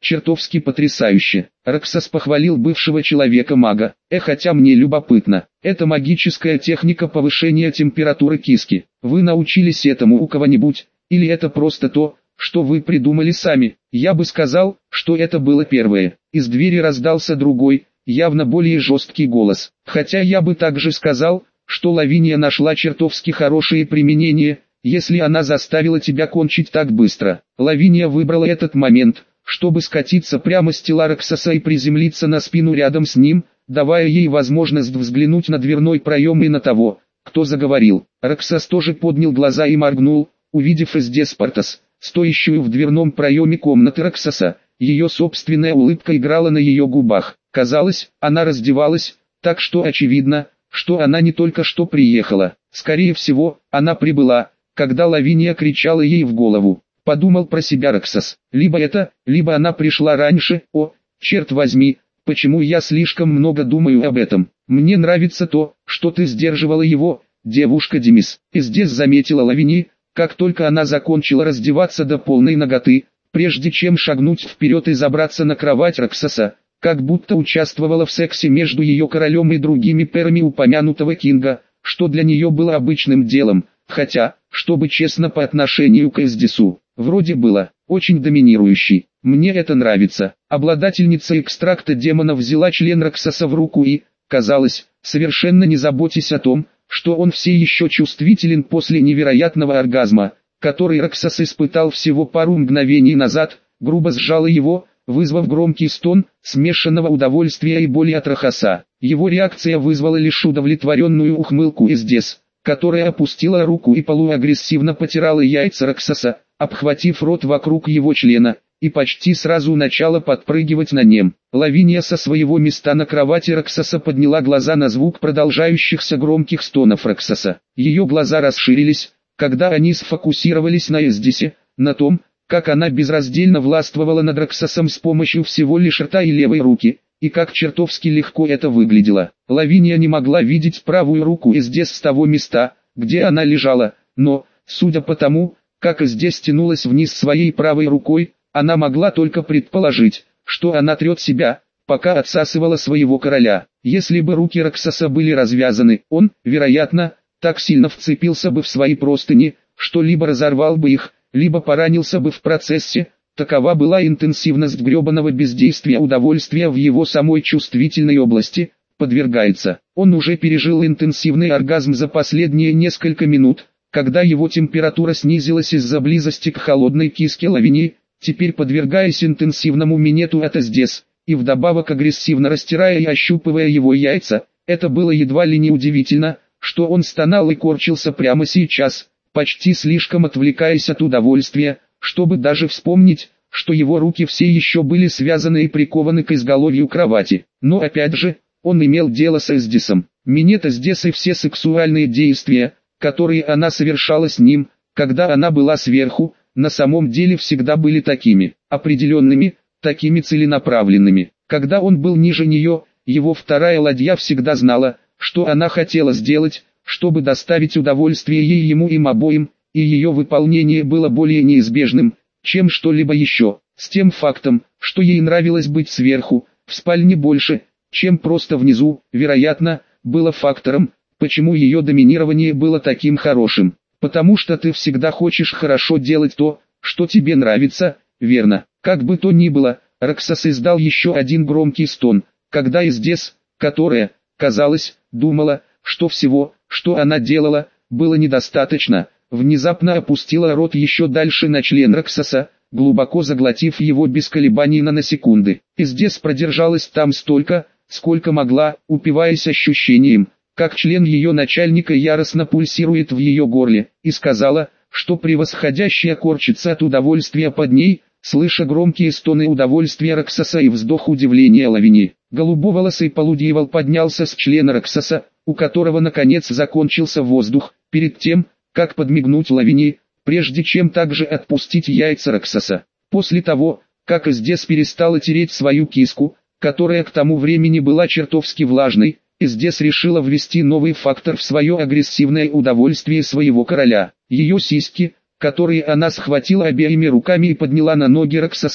чертовски потрясающе. Роксас похвалил бывшего человека-мага. Хотя мне любопытно, это магическая техника повышения температуры киски. Вы научились этому у кого-нибудь, или это просто то, что вы придумали сами? Я бы сказал, что это было первое. Из двери раздался другой, явно более жесткий голос. Хотя я бы также сказал, что Лавиния нашла чертовски хорошее применение, если она заставила тебя кончить так быстро. Лавиния выбрала этот момент, чтобы скатиться прямо с тела Роксаса и приземлиться на спину рядом с ним, давая ей возможность взглянуть на дверной проем и на того, кто заговорил. Роксас тоже поднял глаза и моргнул, увидев здесь Портас, стоящую в дверном проеме комнаты Роксаса. Ее собственная улыбка играла на ее губах. Казалось, она раздевалась, так что очевидно, что она не только что приехала. Скорее всего, она прибыла, когда Лавиния кричала ей в голову. Подумал про себя Роксас. Либо это, либо она пришла раньше. О, черт возьми, почему я слишком много думаю об этом? Мне нравится то, что ты сдерживала его, девушка Демис. И здесь заметила Лавини, как только она закончила раздеваться до полной наготы, прежде чем шагнуть вперед и забраться на кровать Роксаса, как будто участвовала в сексе между ее королем и другими перами упомянутого Кинга, что для нее было обычным делом, хотя, чтобы честно по отношению к Эздису, вроде было, очень доминирующий. Мне это нравится. Обладательница экстракта демона взяла член Роксаса в руку и, казалось, совершенно не заботясь о том, что он все еще чувствителен после невероятного оргазма, который Роксас испытал всего пару мгновений назад, грубо сжала его, вызвав громкий стон, смешанного удовольствия и боли от Роксаса. Его реакция вызвала лишь удовлетворенную ухмылку Эздес, которая опустила руку и полуагрессивно потирала яйца Роксаса, обхватив рот вокруг его члена, и почти сразу начала подпрыгивать на нем. Лавиния со своего места на кровати Роксаса подняла глаза на звук продолжающихся громких стонов Роксаса. Ее глаза расширились, когда они сфокусировались на Эздисе, на том, как она безраздельно властвовала над Роксасом с помощью всего лишь рта и левой руки, и как чертовски легко это выглядело. Лавиния не могла видеть правую руку Эздес с того места, где она лежала, но, судя по тому, как Эздес тянулась вниз своей правой рукой, она могла только предположить, что она трет себя, пока отсасывала своего короля. Если бы руки Роксаса были развязаны, он, вероятно, так сильно вцепился бы в свои простыни, что либо разорвал бы их, либо поранился бы в процессе. Такова была интенсивность гребаного бездействия удовольствия в его самой чувствительной области. Подвергается. Он уже пережил интенсивный оргазм за последние несколько минут, когда его температура снизилась из-за близости к холодной киске Лавинии, теперь подвергаясь интенсивному минету от Эздес, и вдобавок агрессивно растирая и ощупывая его яйца. Это было едва ли не удивительно, что он стонал и корчился прямо сейчас, почти слишком отвлекаясь от удовольствия, чтобы даже вспомнить, что его руки все еще были связаны и прикованы к изголовью кровати. Но опять же, он имел дело с Эздисом. Минет Эздес и все сексуальные действия, которые она совершала с ним, когда она была сверху, на самом деле всегда были такими, определенными, такими целенаправленными. Когда он был ниже нее, его вторая ладья всегда знала, что она хотела сделать, чтобы доставить удовольствие ей, ему, им обоим, и ее выполнение было более неизбежным, чем что-либо еще, с тем фактом, что ей нравилось быть сверху, в спальне больше, чем просто внизу, вероятно, было фактором, почему ее доминирование было таким хорошим. Потому что ты всегда хочешь хорошо делать то, что тебе нравится, верно? Как бы то ни было, Роксас издал еще один громкий стон, когда Эздес, которая, казалось, думала, что всего, что она делала, было недостаточно, внезапно опустила рот еще дальше на член Роксаса, глубоко заглотив его без колебаний на секунды. Эздес продержалась там столько, сколько могла, упиваясь ощущением, как член ее начальника яростно пульсирует в ее горле, и сказала, что превосходящая корчится от удовольствия под ней, слыша громкие стоны удовольствия Роксаса и вздох удивления Лавини. Голубоволосый полудьявол поднялся с члена Роксаса, у которого наконец закончился воздух, перед тем, как подмигнуть Лавини, прежде чем также отпустить яйца Роксаса. После того, как Эздес перестала тереть свою киску, которая к тому времени была чертовски влажной, Эздес решила ввести новый фактор в свое агрессивное удовольствие своего короля. Ее сиськи, которые она схватила обеими руками и подняла на ноги Роксаса,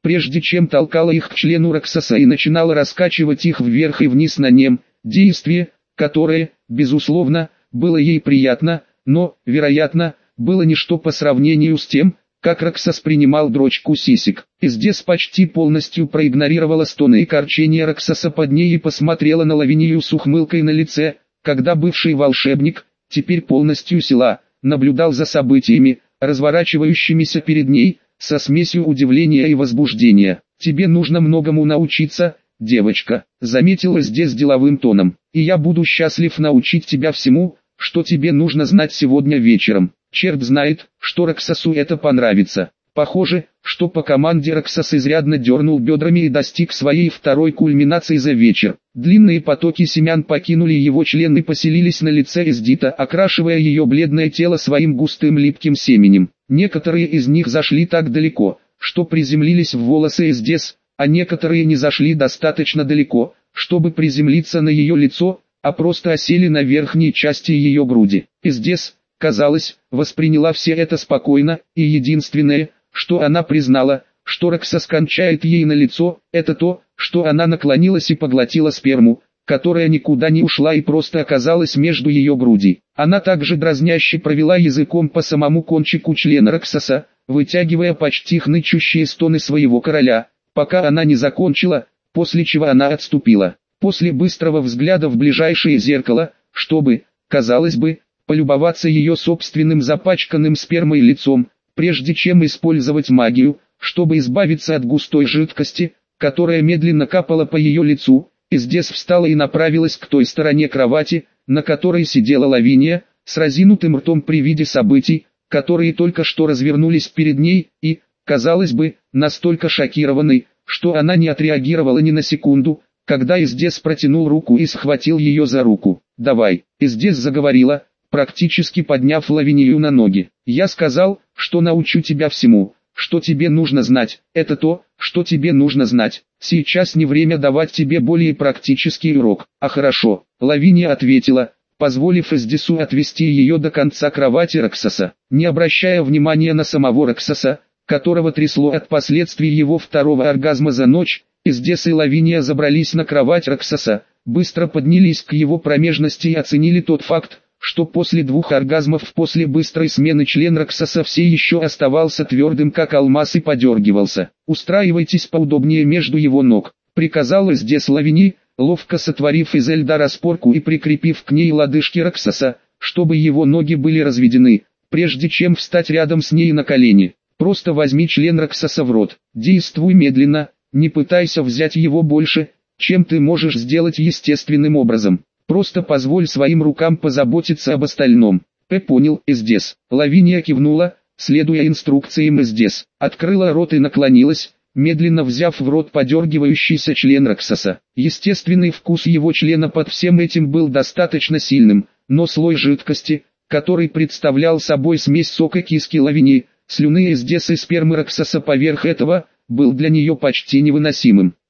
прежде чем толкала их к члену Роксоса и начинала раскачивать их вверх и вниз на нем, действие, которое, безусловно, было ей приятно, но, вероятно, было ничто по сравнению с тем, как Роксос принимал дрочку сисек. Издес почти полностью проигнорировала стоны и корчение Роксоса под ней и посмотрела на Лавинию с ухмылкой на лице, когда бывший волшебник, теперь полностью села, наблюдал за событиями, разворачивающимися перед ней, со смесью удивления и возбуждения. «Тебе нужно многому научиться, девочка», — заметила здесь деловым тоном, — «и я буду счастлив научить тебя всему, что тебе нужно знать сегодня вечером». Черт знает, что Роксосу это понравится. Похоже, что по команде Роксос изрядно дернул бедрами и достиг своей второй кульминации за вечер. Длинные потоки семян покинули его член и поселились на лице Эздита, окрашивая ее бледное тело своим густым липким семенем. Некоторые из них зашли так далеко, что приземлились в волосы Эздес, а некоторые не зашли достаточно далеко, чтобы приземлиться на ее лицо, а просто осели на верхней части ее груди. Эздес, казалось, восприняла все это спокойно, и единственное, что она признала, что Роксос кончает ей на лицо, это то, что она наклонилась и поглотила сперму, которая никуда не ушла и просто оказалась между ее грудей. Она также дразняще провела языком по самому кончику члена Роксоса, вытягивая почти хнычущие стоны своего короля, пока она не закончила, после чего она отступила. После быстрого взгляда в ближайшее зеркало, чтобы, казалось бы, полюбоваться ее собственным запачканным спермой лицом, прежде чем использовать магию, чтобы избавиться от густой жидкости, которая медленно капала по ее лицу, Эздес встала и направилась к той стороне кровати, на которой сидела Лавиния, с разинутым ртом при виде событий, которые только что развернулись перед ней, и, казалось бы, настолько шокированной, что она не отреагировала ни на секунду, когда Эздес протянул руку и схватил ее за руку. «Давай», Эздес заговорила, практически подняв Лавинию на ноги. «Я сказал, что научу тебя всему, что тебе нужно знать, это то, что тебе нужно знать. Сейчас не время давать тебе более практический урок». «А хорошо», Лавиния ответила, позволив Эздесу отвести ее до конца кровати Роксоса. Не обращая внимания на самого Роксоса, которого трясло от последствий его второго оргазма за ночь, Эздес и Лавиния забрались на кровать Роксоса, быстро поднялись к его промежности и оценили тот факт, что после 2 оргазмов после быстрой смены член Роксоса все еще оставался твердым как алмаз и подергивался. «Устраивайтесь поудобнее между его ног», — приказал Эздес Лавинии, ловко сотворив из льда распорку и прикрепив к ней лодыжки Роксоса, чтобы его ноги были разведены, прежде чем встать рядом с ней на колени. «Просто возьми член Роксоса в рот, действуй медленно, не пытайся взять его больше, чем ты можешь сделать естественным образом. Просто позволь своим рукам позаботиться об остальном». Понял, Эздес. Лавиния кивнула, следуя инструкциям Эздес. Открыла рот и наклонилась, медленно взяв в рот подергивающийся член Роксоса. Естественный вкус его члена под всем этим был достаточно сильным, но слой жидкости, который представлял собой смесь сока киски Лавинии, слюны Эздес и спермы Роксоса поверх этого, был для нее почти невыносимым.